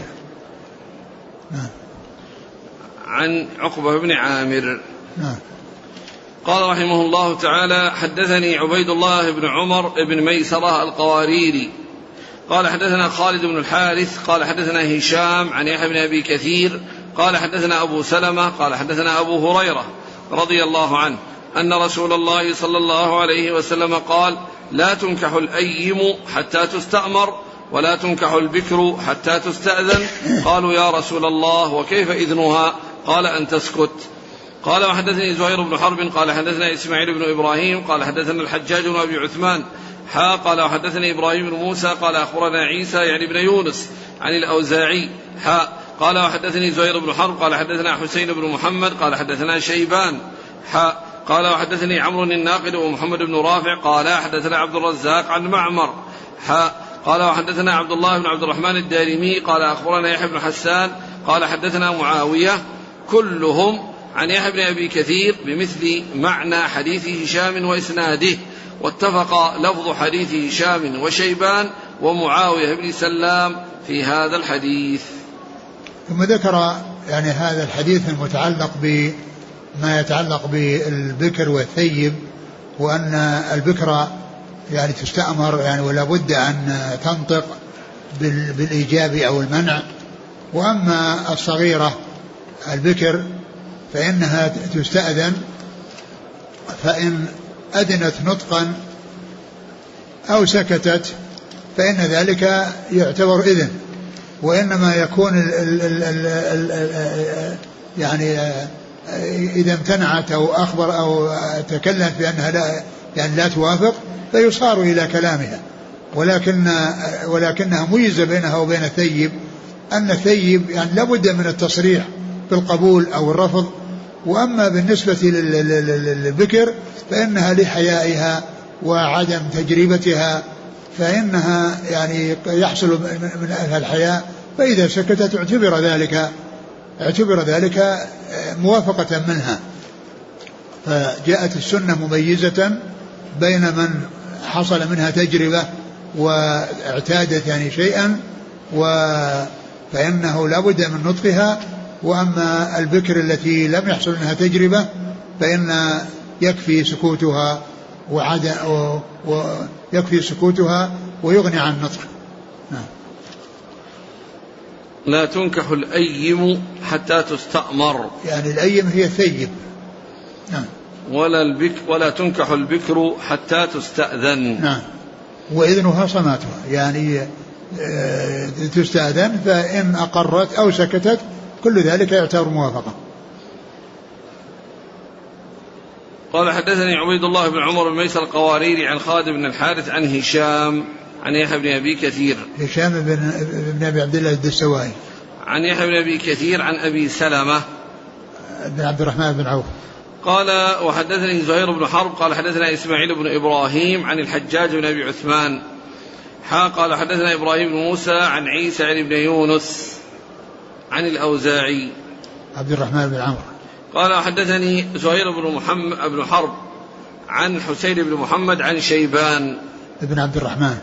S1: عن عقبة بن عامر قال رحمه الله تعالى: حدثني عبيد الله بن عمر بن ميسرة القواريري قال حدثنا خالد بن الحارث قال حدثنا هشام عن يحيى بن أبي كثير قال حدثنا أبو سلمة قال حدثنا أبو هريرة رضي الله عنه أن رسول الله صلى الله عليه وسلم قال: لا تنكح الأيم حتى تستأمر ولا تنكح البكر حتى تستأذن. قالوا: يا رسول الله وكيف إذنها؟ قال: أن تسكت. قال: وحدثني زهير بن حرب قال حدثنا إسماعيل بن إبراهيم قال حدثنا الحجاج بن أبي عثمان قال: وحدثني إبراهيم بن موسى قال أخبرنا عيسى يعني بن يونس عن الأوزاعي قال: وحدثني زهير بن حرب قال حدثنا حسين بن محمد قال حدثنا شيبان قال: وحدثني عمرو الناقد ومحمد بن رافع قال حدثنا عبد الرزاق عن معمر قال: وحدثنا عبد الله بن عبد الرحمن الدارمي قال أخبرنا يحيى بن حسان قال حدثنا معاوية كلهم عن يحيى بن أبي كثير بمثل معنى حديث هشام وإسناده، واتفق لفظ حديث هشام وشيبان ومعاوية بن سلام في هذا الحديث.
S2: ثم ذكر يعني هذا الحديث المتعلق بما يتعلق بالبكر والثيب، وأن البكر يعني تستأمر يعني ولا بد أن تنطق بالإيجاب أو المنع، وأما الصغيرة البكر فإنها تستأذن، فإن أذنت نطقا أو سكتت فإن ذلك يعتبر إذن، وإنما يكون يعني إذا امتنعت أو أخبر أو تكلم بأنها لا توافق فيصار إلى كلامها، ولكنها ميزة بينها وبين الثيب، أن الثيب يعني لابد من التصريح بالقبول أو الرفض، وأما بالنسبة للبكر فإنها لحيائها وعدم تجربتها فإنها يعني يحصل من أهل الحياء، فإذا سكتت اعتبر ذلك موافقة منها. فجاءت السنة مميزة بين من حصل منها تجربة واعتادت يعني شيئا فإنه لا بد من نطقها، وأما البكر التي لم يحصل منها تجربة فإن يكفي سكوتها ويغني عن النطق.
S1: لا تنكح الأيم حتى تستأمر،
S2: يعني الأيم هي الثيب. نعم.
S1: ولا تنكح البكر حتى تستأذن.
S2: نعم. وإذنها صماتها، يعني تستأذن، فإن أقرت أو سكتت كل ذلك يعتبر موافقة.
S1: قال: حدثني عبيد الله بن عمر بن ميسر القواريري عن خالد بن الحارث عن هشام عن يحيى بن أبي كثير.
S2: هشام بن أبي عبد الله الدستوائي.
S1: عن يحيى بن أبي كثير عن أبي سلمة
S2: بن عبد الرحمن بن عوف.
S1: قال: وحدثني زهير بن حرب قال حدثنا إسماعيل بن إبراهيم عن الحجاج بن أبي عثمان قال حدثنا إبراهيم بن موسى عن عيسى عن ابن يونس عن الأوزاعي
S2: عبد الرحمن بن عمرو.
S1: قال: حدثني زهير بن حرب عن حسين بن محمد عن شيبان
S2: بن عبد الرحمن.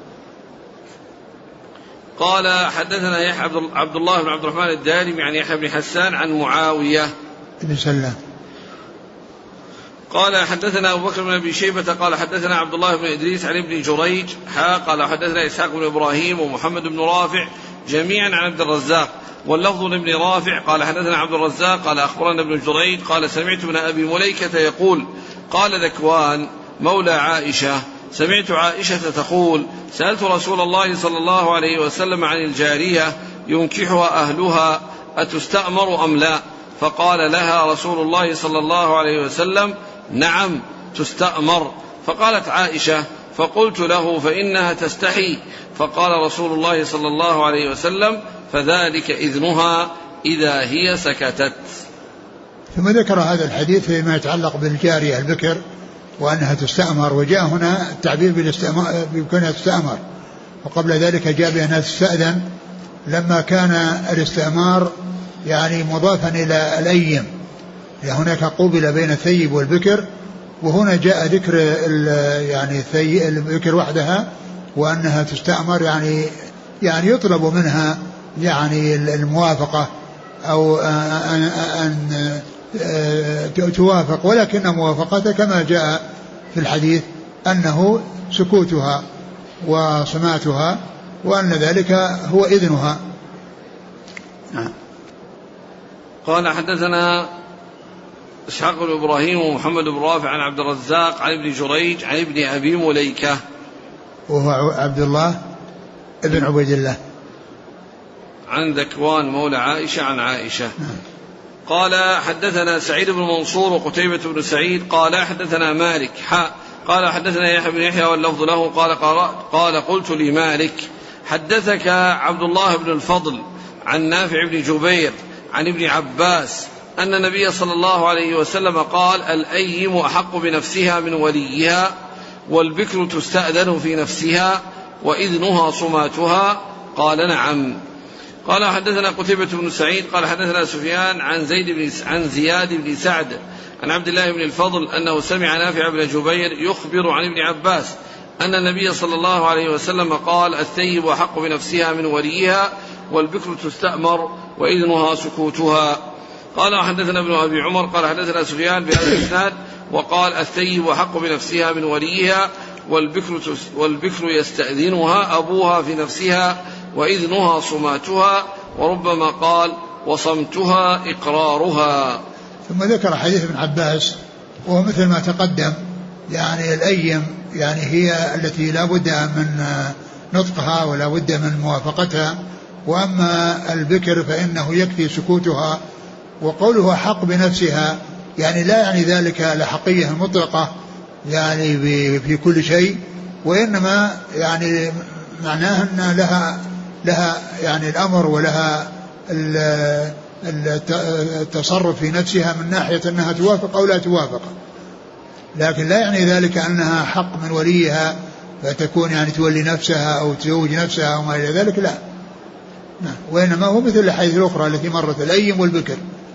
S1: قال: حدثنا يحيى عبد الله بن عبد الرحمن الدارمي عن يحيى بن حسان عن معاوية
S2: بن سلام.
S1: قال: حدثنا أبو بكر بن أبي شيبة قال حدثنا عبد الله بن إدريس عن ابن جريج قال: حدثنا إسحاق بن إبراهيم ومحمد بن رافع جميعا عن عبد الرزاق، واللفظ لابن رافع قال: حدثنا عبد الرزاق قال أخبرنا ابن جريج قال: سمعت ابن أبي مليكة يقول: قال ذكوان مولى عائشة: سمعت عائشة تقول: سألت رسول الله صلى الله عليه وسلم عن الجارية ينكحها أهلها أتستأمر أم لا؟ فقال لها رسول الله صلى الله عليه وسلم: نعم تستأمر. فقالت عائشة: فقلت له: فإنها تستحي. فقال رسول الله صلى الله عليه وسلم: فذلك إذنها إذا هي سكتت.
S2: ثم ذكر هذا الحديث فيما يتعلق بالجارية البكر وأنها تستأمر، وجاء هنا التعبير بكونها تستأمر، وقبل ذلك جاء بأنها تستأذن لما كان الاستئمار يعني مضافا إلى الأيم، يعني هناك قوبل بين الثيب والبكر، وهنا جاء ذكر يعني البكر وحدها وأنها تستأمر يعني يعني يطلب منها يعني الموافقة أو أن توافق، ولكن موافقتها كما جاء في الحديث أنه سكوتها وصماتها، وأن ذلك هو إذنها.
S1: قال حدثنا إسحاق بن إبراهيم ومحمد بن رافع عن عبد الرزاق عن ابن جريج عن ابن أبي مليكة
S2: وهو عبد الله ابن عبيد الله
S1: عن ذكوان مولى عائشة عن عائشة. قال حدثنا سعيد بن منصور وقتيبة بن سعيد قال حدثنا مالك قال حدثنا يحيى بن يحيى واللفظ له قال قلت لمالك حدثك عبد الله بن الفضل عن نافع بن جبير عن ابن عباس أن النبي صلى الله عليه وسلم قال الأيم أحق بنفسها من وليها والبكر تستأذن في نفسها وإذنها صماتها؟ قال نعم. قال حدثنا قتيبة بن سعيد قال حدثنا سفيان عن زياد بن سعد عن عبد الله بن الفضل أنه سمع نافع بن جبير يخبر عن ابن عباس أن النبي صلى الله عليه وسلم قال الثيب أحق بنفسها من وليها والبكر تستأمر وإذنها سكوتها. قال حدثنا ابن أبي عمر قال حدثنا سفيان بهذا الإسناد وقال الثيب أحق بنفسها من وليها والبكر يستأذنها أبوها في نفسها وإذنها صماتها، وربما قال وصمتها إقرارها.
S2: ثم ذكر حديث ابن عباس وهو مثل ما تقدم، يعني الأيم يعني هي التي لا بد من نطقها ولا بد من موافقتها، وأما البكر فإنه يكفي سكوتها. وقوله حق بنفسها يعني لا يعني ذلك الأحقية المطلقة يعني في كل شيء، وإنما يعني معناه أن لها يعني الأمر ولها التصرف في نفسها من ناحية أنها توافق أو لا توافق، لكن لا يعني ذلك أنها حق من وليها فتكون يعني تولي نفسها أو تزوج نفسها أو ما إلى ذلك، لا، وإنما هو مثل الحديث الأخرى التي مرت الأيم والبكر.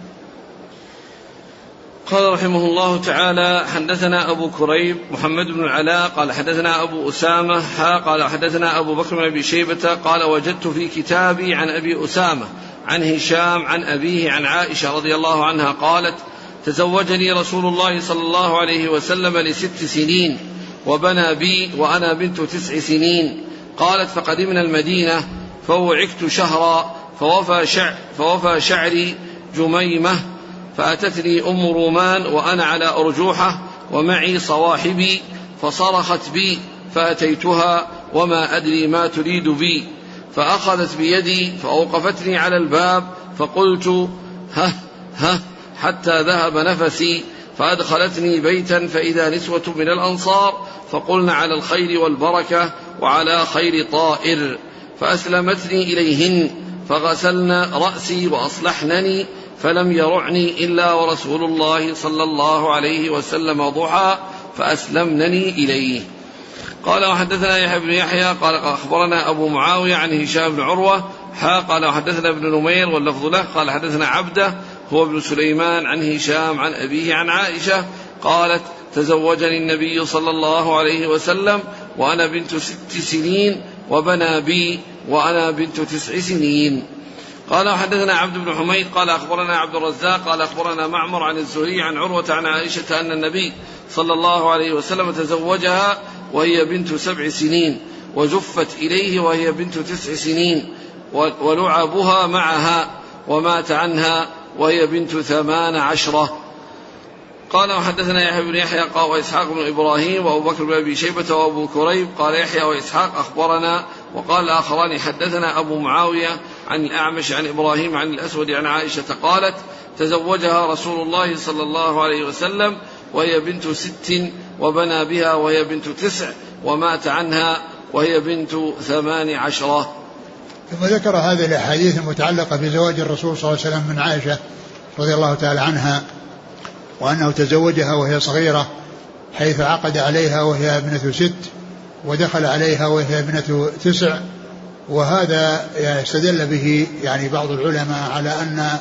S1: قال رحمه الله تعالى حدثنا أبو كريب محمد بن العلاء قال حدثنا أبو أسامة قال حدثنا أبو بكر بن أبي شيبة قال وجدت في كتابي عن أبي أسامة عن هشام عن أبيه عن عائشة رضي الله عنها قالت تزوجني رسول الله صلى الله عليه وسلم ل6 سنين وبنى بي وأنا بنت 9 سنين. قالت فقدمنا المدينة فوعكت شهرا فوفى شعري جميمة فأتتني أم رومان وأنا على أرجوحة ومعي صواحبي فصرخت بي فأتيتها وما أدري ما تريد بي فأخذت بيدي فأوقفتني على الباب فقلت ها حتى ذهب نفسي فأدخلتني بيتا فإذا نسوة من الأنصار فقلن على الخير والبركة وعلى خير طائر فأسلمتني إليهن فغسلن رأسي وأصلحنني فلم يرعني إلا ورسول الله صلى الله عليه وسلم ضحى فأسلمنني إليه. قال وحدثنا يحيى بن يحيى قال أخبرنا أبو معاوية عن هشام بن عروة قال وحدثنا ابن نمير واللفظ له قال حدثنا عبده هو ابن سليمان عن هشام عن أبيه عن عائشة قالت تزوجني النبي صلى الله عليه وسلم وأنا بنت 6 سنين وبنى بي وأنا بنت 9 سنين. قال حدثنا عبد بن حميد قال أخبرنا عبد الرزاق قال أخبرنا معمر عن الزهري عن عروة عن عائشة أن النبي صلى الله عليه وسلم تزوجها وهي بنت 7 سنين وزفت إليه وهي بنت 9 سنين ولعبها معها ومات عنها وهي بنت 18. قال وحدثنا يحيى بن يحيى وإسحاق بن إبراهيم وأبو بكر بن أبي شيبة وأبو كريب قال يحيى وإسحاق أخبرنا وقال الآخران حدثنا أبو معاوية عن الأعمش عن إبراهيم عن الأسود عن عائشة قالت تزوجها رسول الله صلى الله عليه وسلم وهي بنت 6 وبنى بها وهي بنت 9 ومات عنها وهي بنت 18.
S2: ثم ذكر هذه الأحاديث المتعلقة بزواج الرسول صلى الله عليه وسلم من عائشة رضي الله تعالى عنها وأنه تزوجها وهي صغيرة حيث عقد عليها وهي ابنة 6 ودخل عليها وهي ابنة 9، وهذا يستدل به يعني بعض العلماء على أن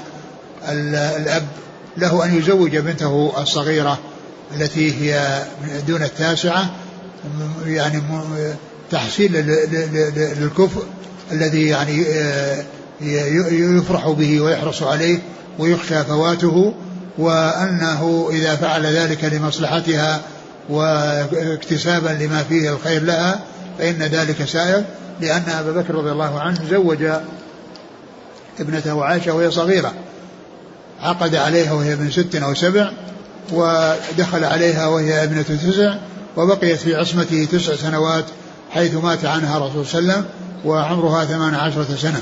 S2: الأب له أن يزوج بنته الصغيرة التي هي دون 9 يعني تحصيل للكفء الذي يعني يفرح به ويحرص عليه ويخشى فواته، وأنه إذا فعل ذلك لمصلحتها واكتسابا لما فيه الخير لها فإن ذلك سائغ، لأن أبا بكر رضي الله عنه زوج ابنته عائشة وهي صغيرة، عقد عليها وهي من 6 أو 7، ودخل عليها وهي ابنة 9، وبقيت في عصمته 9 سنوات حيث مات عنها رسول صلى الله عليه وسلم وعمرها 18 سنة.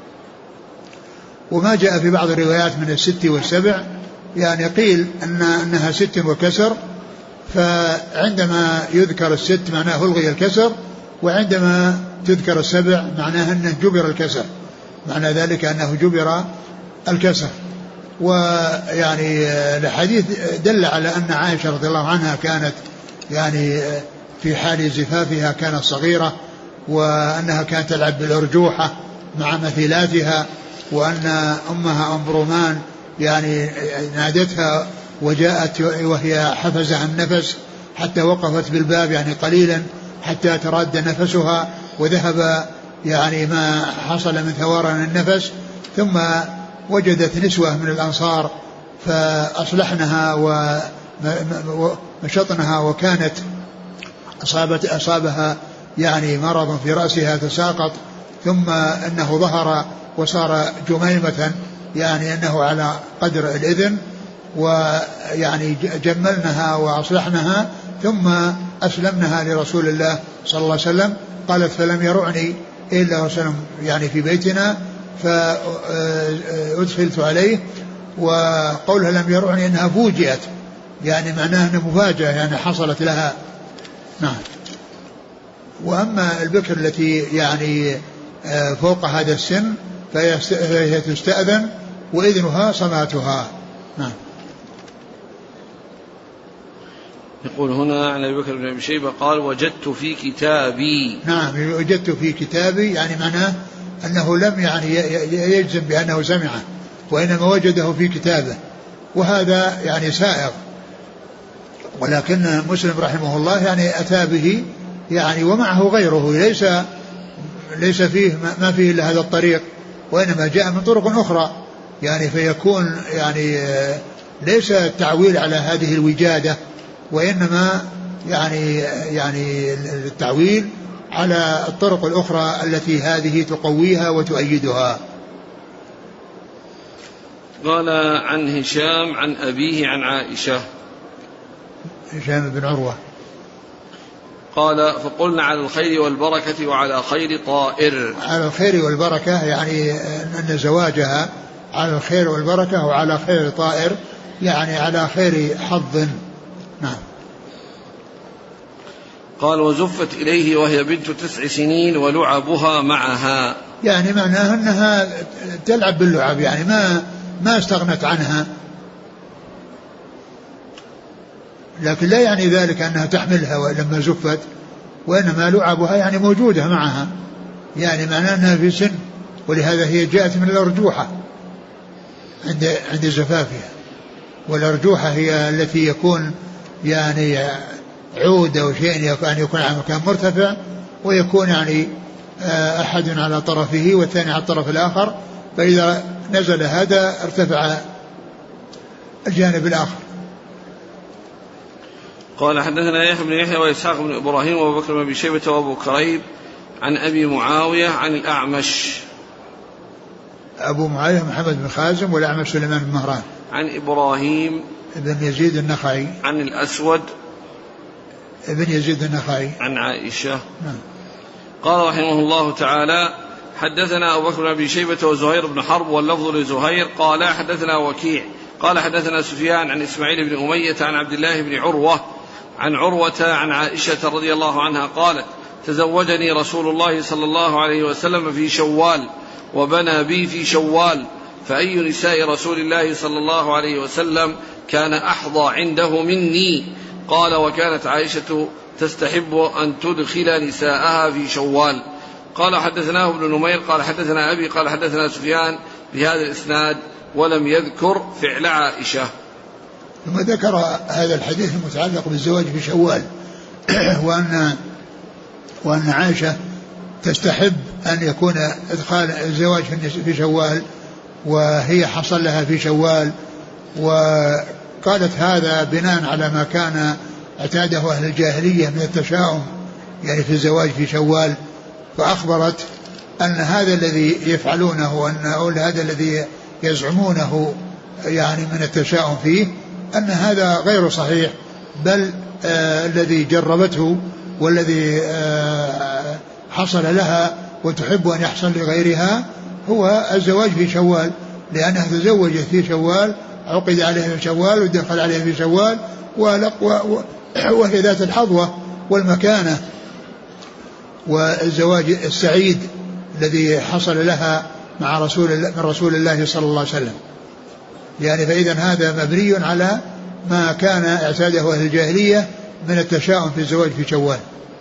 S2: وما جاء في بعض الروايات من 6 و7 يعني قيل أنها 6 وكسر، فعندما يذكر 6 معناه ألغي الكسر، وعندما تذكر 7 معناه أنه جبر الكسر، معنى ذلك أنه جبر الكسر. ويعني الحديث دل على أن عائشة رضي الله عنها كانت يعني في حال زفافها كانت صغيرة، وأنها كانت تلعب بالأرجوحة مع مثيلاتها، وأن أمها أم رومان يعني نادتها وجاءت وهي حفزها النفس حتى وقفت بالباب يعني قليلا حتى تراد نفسها وذهب يعني ما حصل من ثوران النفس، ثم وجدت نسوة من الأنصار فأصلحنها ومشطنها، وكانت أصابها يعني مرض في رأسها تساقط، ثم أنه ظهر وصار جميمة يعني أنه على قدر الإذن، ويعني جملنها وأصلحناها ثم أسلمنها لرسول الله صلى الله عليه وسلم. قالت فلم يرعني إلا وسلم يعني في بيتنا فأدخلت عليه، وقولها لم يرعني أنها فوجئت يعني معناها أنها مفاجأة يعني حصلت لها. نعم. وأما البكر التي يعني فوق هذا السن فهي تستأذن وإذنها صلاتها. نعم.
S1: يقول هنا عن أبي بكر بن أبي شيبة قال وجدت في كتابي.
S2: نعم، وجدت في كتابي يعني معناه أنه لم يعني يجزم بأنه سمعه، وإنما وجده في كتابه، وهذا يعني سائغ. ولكن مسلم رحمه الله يعني أتى به يعني ومعه غيره، ليس فيه ما فيه إلا هذا الطريق، وإنما جاء من طرق أخرى يعني فيكون يعني ليس التعويل على هذه الوجادة، وإنما يعني التعويل على الطرق الأخرى التي هذه تقويها وتؤيدها.
S1: قال عن هشام عن أبيه عن عائشة.
S2: هشام بن عروة
S1: قال فقلنا على الخير والبركة وعلى خير طائر.
S2: على الخير والبركة يعني أن زواجها على الخير والبركة وعلى خير طائر يعني على خير حظ. نعم.
S1: قال وزفت إليه وهي بنت 9 سنين ولعبها معها،
S2: يعني معناها أنها تلعب باللعب يعني ما استغنت عنها، لكن لا يعني ذلك أنها تحملها لما زفت، وإنما لعبها يعني موجودة معها، يعني معناها أنها في سن، ولهذا هي جاءت من الأرجوحة عند زفافها، والأرجوحة هي التي يكون يعني عود أو شيء يكون على مكان مرتفع، ويكون يعني أحد على طرفه والثاني على الطرف الآخر، فإذا نزل هذا ارتفع الجانب الآخر.
S1: قال حدثنا يحيى بن يحيى وإسحاق بن إبراهيم وأبو بكر بن أبي شيبة وأبو كريب عن أبي معاوية عن الأعمش.
S2: أبو معاوية محمد بن خازم، والأعمش سليمان بن مهران.
S1: عن إبراهيم
S2: بن يزيد النخعي.
S1: عن الأسود
S2: ابن يزيد النخعي.
S1: عن عائشة.
S2: نعم.
S1: قال رحمه الله تعالى حدثنا أبو بكر بن أبي شيبة وزهير بن حرب واللفظ لزهير قال حدثنا وكيع قال حدثنا سفيان عن إسماعيل بن أمية عن عبد الله بن عروة عن عروة عن عائشة رضي الله عنها قالت تزوجني رسول الله صلى الله عليه وسلم في شوال وبنى بي في شوال، فأي نساء رسول الله صلى الله عليه وسلم كان أحظى عنده مني؟ قال وكانت عائشة تستحب أن تدخل نساءها في شوال. قال حدثناه ابن نمير قال حدثنا أبي قال حدثنا سفيان بهذا الإسناد ولم يذكر فعل عائشة.
S2: ثم ذكر هذا الحديث المتعلق بالزواج في شوال وأن عائشة تستحب أن يكون إدخال الزواج في شوال وهي حصل لها في شوال، وقالت هذا بناء على ما كان اعتاده أهل الجاهلية من التشاؤم يعني في الزواج في شوال، فأخبرت أن هذا الذي يفعلونه وأن هذا الذي يزعمونه يعني من التشاؤم فيه أن هذا غير صحيح، بل الذي جربته والذي حصل لها وتحب أن يحصل لغيرها هو الزواج في شوال، لأنها تزوجت في شوال، عقد عليها في شوال ودخل عليها في شوال، وهي ذات الحظوة والمكانة والزواج السعيد الذي حصل لها مع رسول الله صلى الله عليه وسلم. يعني فإذا هذا مبني على ما كان اعتاده أهل الجاهلية من التشاؤم في الزواج في شوال.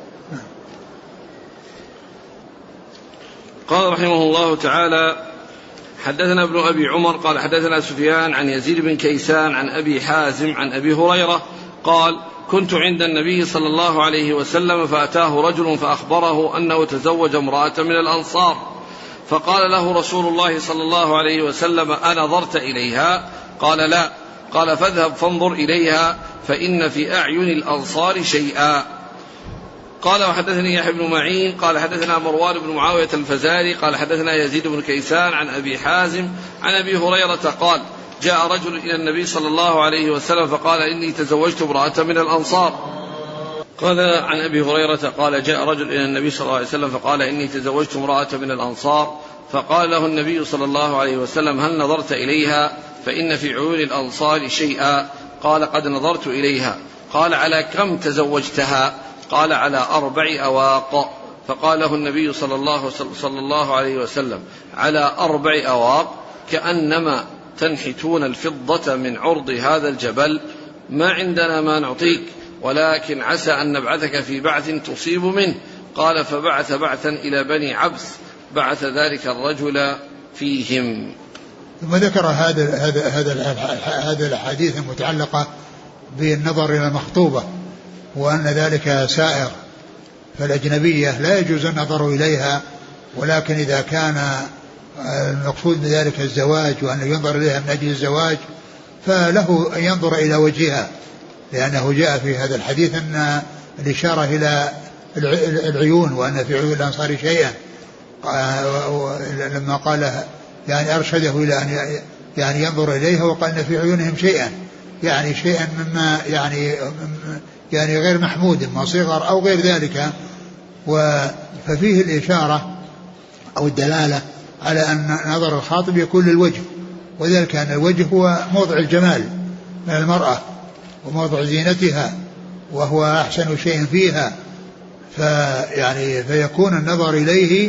S1: قال رحمه الله تعالى: حدثنا ابن أبي عمر قال حدثنا سفيان عن يزيد بن كيسان عن أبي حازم عن أبي هريرة قال: كنت عند النبي صلى الله عليه وسلم فأتاه رجل فأخبره أنه تزوج امرأة من الأنصار، فقال له رسول الله صلى الله عليه وسلم: أنظرت إليها؟ قال: لا. قال: فاذهب فانظر إليها فإن في أعين الأنصار شيئا. قال: وحدثني يحيى بن معين قال حدثنا مروان بن معاوية الفزاري قال حدثنا يزيد بن كيسان عن أبي حازم عن أبي هريرة قال: جاء رجل إلى النبي صلى الله عليه وسلم فقال: إني تزوجت امرأة من الأنصار. قال عن أبي هريرة قال: جاء رجل إلى النبي صلى الله عليه وسلم فقال: إني تزوجت امرأة من الأنصار، فقال له النبي صلى الله عليه وسلم: هل نظرت إليها؟ فإن في عيون الأنصار شيئا. قال: قد نظرت إليها. قال: على كم تزوجتها؟ قال: على 4 أواق. فقال له النبي صلى الله عليه وسلم: على 4 أواق كأنما تنحتون الفضة من عرض هذا الجبل، ما عندنا ما نعطيك، ولكن عسى أن نبعثك في بعث تصيب منه. قال: فبعث بعثا إلى بني عبس، بعث ذلك الرجل فيهم.
S2: ثم ذكر هذا الحديث المتعلقة بالنظر إلى المخطوبة، وأن ذلك سائر، فالأجنبية لا يجوز النظر إليها، ولكن إذا كان المقصود بذلك الزواج وأن ينظر إليها من أجل الزواج فله أن ينظر إلى وجهها، لأنه جاء في هذا الحديث أن الإشارة إلى العيون، وأن في عيون الأنصار شيئا، لما قال يعني أرشده إلى أن يعني ينظر إليها، وقال أن في عيونهم شيئا، يعني شيئا مما يعني غير محمود، ما صغر أو غير ذلك. ففيه الإشارة أو الدلالة على أن نظر الخاطب يكون للوجه، وذلك أن الوجه هو موضع الجمال من المرأة وموضع زينتها، وهو أحسن شيء فيها، فيكون النظر إليه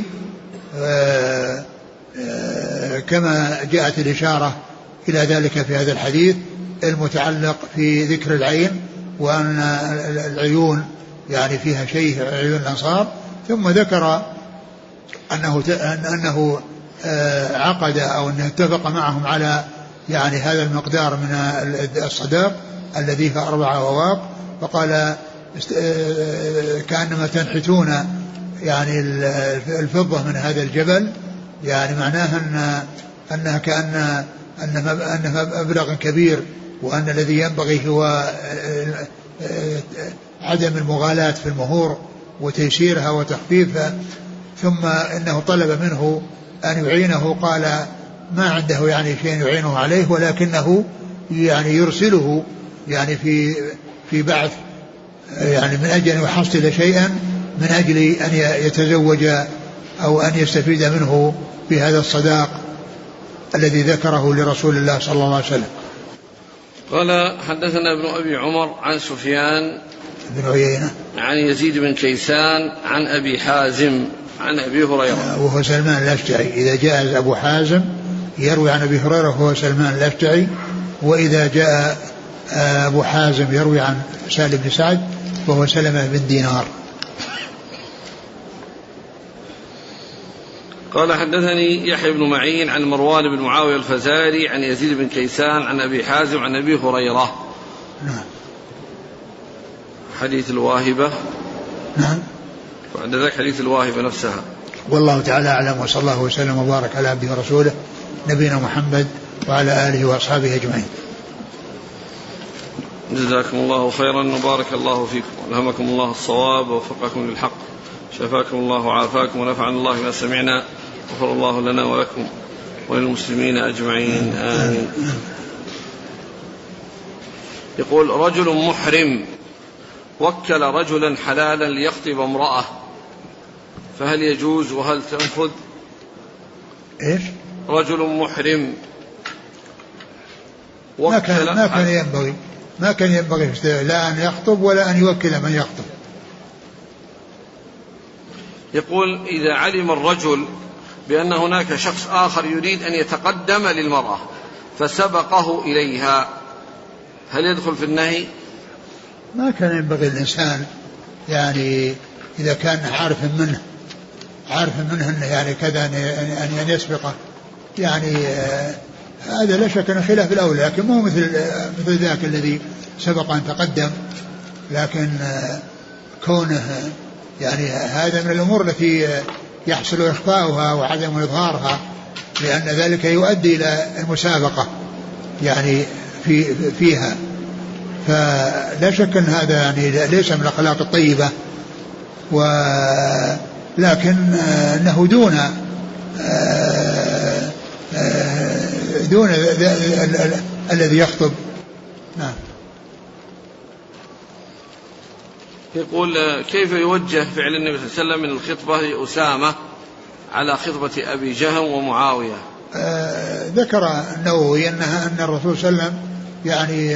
S2: كما جاءت الإشارة إلى ذلك في هذا الحديث المتعلق في ذكر العين، وأن العيون يعني فيها شيء عيون الأنصار. ثم ذكر أنه عقد أو أنه اتفق معهم على يعني هذا المقدار من الصداق الذي في 4 أواق، فقال: كأنما تنحتون يعني الفضة من هذا الجبل، يعني معناها أنها كأن مبلغ كبير، وأن الذي ينبغي هو عدم المغالاة في المهور وتيسيرها وتخفيفها. ثم إنه طلب منه أن يعينه، قال: ما عنده يعني شيء يعينه عليه، ولكنه يعني يرسله يعني في بعث يعني من أجل أن يحصل شيئا من أجل أن يتزوج أو أن يستفيد منه بهذا الصداق الذي ذكره لرسول الله صلى الله عليه وسلم.
S1: قال: حدثنا ابن أبي عمر عن سفيان
S2: بن عيينة
S1: عن يزيد بن كيسان عن أبي حازم عن أبي هريرة
S2: وهو سلمان الأشجعي. إذا جاء أبو حازم يروي عن أبي هريرة وهو سلمان الأشجعي، وإذا جاء أبو حازم يروي عن سالم بن سعد وهو سلمة بن دينار.
S1: قال: حدثني يحيى بن معين عن مروان بن معاوية الفزاري عن يزيد بن كيسان عن أبي حازم عن أبي هريرة.
S2: نعم.
S1: حديث الواهبة.
S2: نعم.
S1: وعند ذلك حديث الواهبة نفسها.
S2: والله تعالى أعلم، وصلى الله وسلم وبارك على عبده ورسوله نبينا محمد وعلى آله وأصحابه أجمعين.
S1: جزاكم الله خيرا وبارك الله فيكم، ألهمكم الله الصواب ووفقكم للحق، شفاكم الله وعافاكم ونفعنا الله ما سمعنا، غفر الله لنا ولكم وللمسلمين أجمعين، آمين. يقول: رجل محرم وكل رجلا حلالا ليخطب امرأة، فهل يجوز وهل تنفذ؟
S2: إيش؟
S1: رجل محرم
S2: ما كان ينبغي لا أن يخطب ولا أن يوكل من يخطب.
S1: يقول: إذا علم الرجل بأن هناك شخص آخر يريد أن يتقدم للمرأة فسبقه إليها، هل يدخل في النهي؟
S2: ما كان ينبغي الإنسان يعني إذا كان عارف منه أنه يعني كذا أن يسبقه، يعني هذا لا شك أنه خلاف الأولى، لكن مو مثل ذاك الذي سبق أن تقدم، لكن كونه يعني هذا من الأمور التي يحصل إخفاؤها وعدم إظهارها، لأن ذلك يؤدي إلى المسابقة يعني فيها، فلا شك أن هذا يعني ليس من الأخلاق الطيبة، ولكن أنه دون الذي يخطب. نعم.
S1: يقول: كيف يوجه فعل النبي صلى الله عليه وسلم من الخطبة لأسامة على خطبة أبي جهم ومعاوية؟
S2: ذكر النووي أن الرسول صلى الله عليه وسلم يعني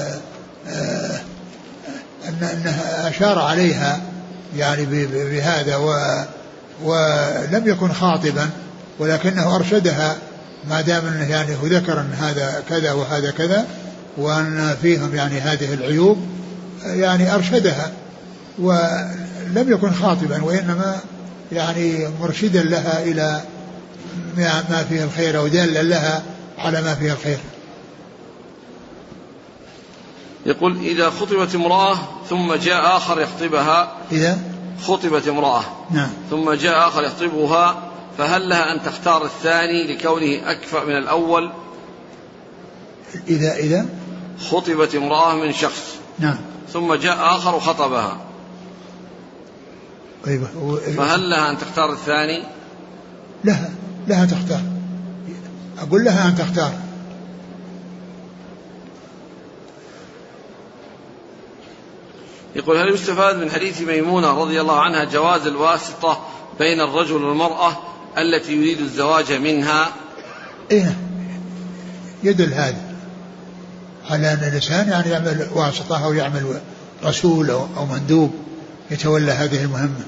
S2: أنه أشار عليها يعني بهذا، ولم يكن خاطبا، ولكنه أرشدها ما دام أنه يعني هو ذكر أن هذا كذا وهذا كذا وأن فيهم يعني هذه العيوب، يعني أرشدها ولم يكن خاطبا، وإنما يعني مرشدا لها إلى ما فيه الخير أو دالا لها على ما فيه الخير.
S1: يقول: إذا خطبت امرأة ثم جاء آخر يخطبها، إذا خطبت امرأة
S2: نعم
S1: ثم جاء آخر يخطبها، فهل لها أن تختار الثاني لكونه أكفأ من الأول؟
S2: إذا
S1: خطبت امرأة من شخص
S2: نعم
S1: ثم جاء آخر وخطبها، فهل لها أن تختار الثاني؟
S2: لها تختار، أقول لها أن تختار.
S1: يقول: هل يستفاد من حديث ميمونة رضي الله عنها جواز الواسطة بين الرجل والمرأة التي يريد الزواج منها؟
S2: إيه، يدل هذا على أن الإنسان يعني يعمل واسطة أو يعمل رسول أو مندوب يتولى هذه المهمة.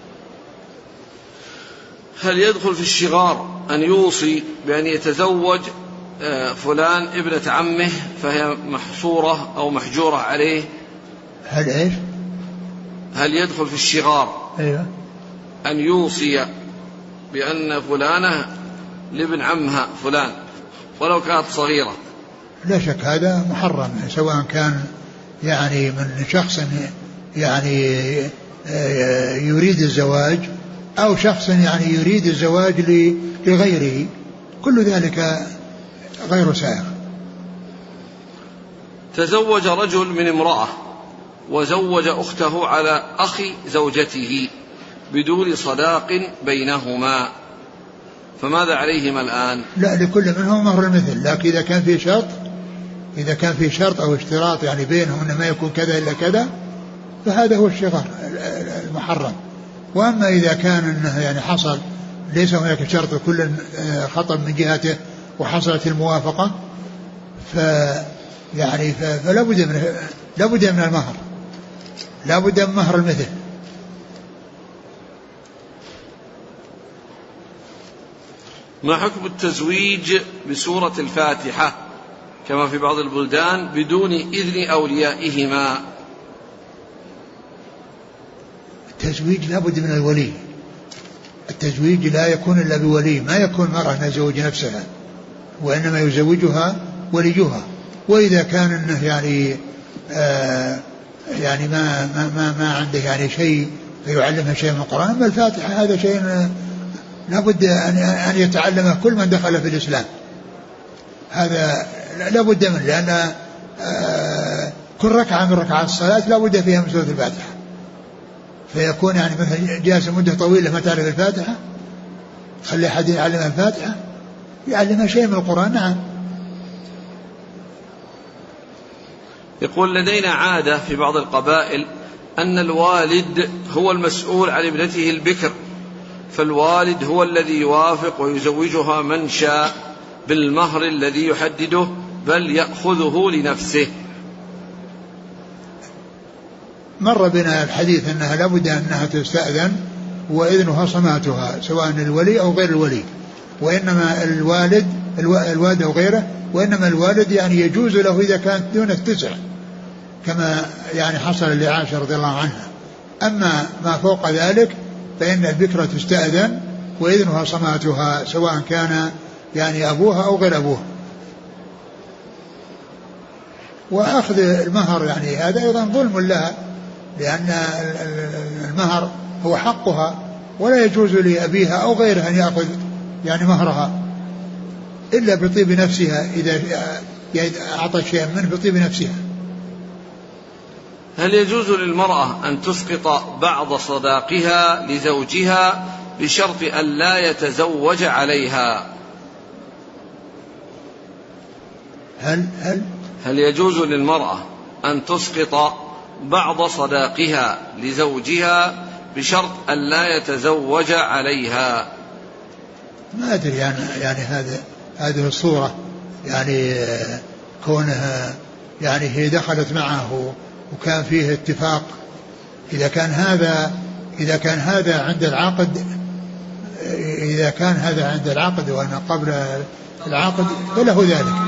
S1: هل يدخل في الشغار أن يوصي بأن يتزوج فلان ابنة عمه فهي محصورة أو محجورة عليه؟
S2: هل إيش؟
S1: هل يدخل في الشغار
S2: أيوة
S1: أن يوصي بأن فلانة لابن عمها فلان ولو كانت صغيرة؟
S2: لا شك هذا محرم، سواء كان يعني من شخص يعني يريد الزواج أو شخص يعني يريد الزواج لغيره، كل ذلك غير سائغ.
S1: تزوج رجل من امرأة وزوج أخته على أخي زوجته بدون صداق بينهما، فماذا عليهما الآن؟
S2: لا، لكل منهم مهر المثل، لكن إذا كان في شرط أو اشتراط يعني بينهم أن ما يكون كذا إلا كذا، فهذا هو الشغار المحرم. وأما إذا كان أنه يعني حصل ليس هناك شرط كل خطب من جهته وحصلت الموافقة، يعني فلا بد من المهر، لا بد من مهر المثل.
S1: ما حكم التزويج بسورة الفاتحة كما في بعض البلدان بدون إذن أوليائهما؟
S2: التزويج لا بد من الولي، التزويج لا يكون إلا بولي، ما يكون مرأة تزوج نفسها، وإنما يزوجها وليها. وإذا كان إنه يعني يعني ما عنده يعني شيء يعلمها شيء من القرآن، فالفاتحة هذا شيء لا بد أن يتعلمه كل من دخل في الإسلام. هذا لا بد منه، لأن كل ركعة من ركعات الصلاة لا بد فيها من سورة الفاتحة، فيكون يعني مثلا جالس مدة طويلة ما تعرف الفاتحة، خلي أحد يعلمها الفاتحة، يعلمها شيء من القرآن. نعم.
S1: يقول لدينا عادة في بعض القبائل أن الوالد هو المسؤول عن ابنته البكر، فالوالد هو الذي يوافق ويزوجها من شاء بالمهر الذي يحدده، بل يأخذه لنفسه.
S2: مر بنا الحديث أنها لابد أنها تستأذن وإذنها صماتها، سواء الولي أو غير الولي، وإنما الوالد أو غيره، وإنما الوالد يعني يجوز له إذا كانت دون التسع، كما يعني حصل لعائشة رضي الله عنها. أما ما فوق ذلك فإن البكرة تستأذن وإذنها صماتها، سواء كان يعني أبوها أو غير أبوها. وأخذ المهر يعني هذا أيضا ظلم لها، لأن المهر هو حقها، ولا يجوز لأبيها أو غيرها أن يأخذ يعني مهرها إلا بطيب نفسها، إذا أعطى شيئا منه بطيب نفسها.
S1: هل يجوز للمرأة أن تسقط بعض صداقها لزوجها بشرط أن لا يتزوج عليها؟ هل يجوز للمرأة أن تسقط بعض صداقها لزوجها بشرط أن لا يتزوج عليها؟
S2: ما أدري يعني هذه الصورة يعني كونها يعني هي دخلت معه وكان فيه اتفاق، إذا كان هذا عند العقد وأن قبل العقد فله ذلك.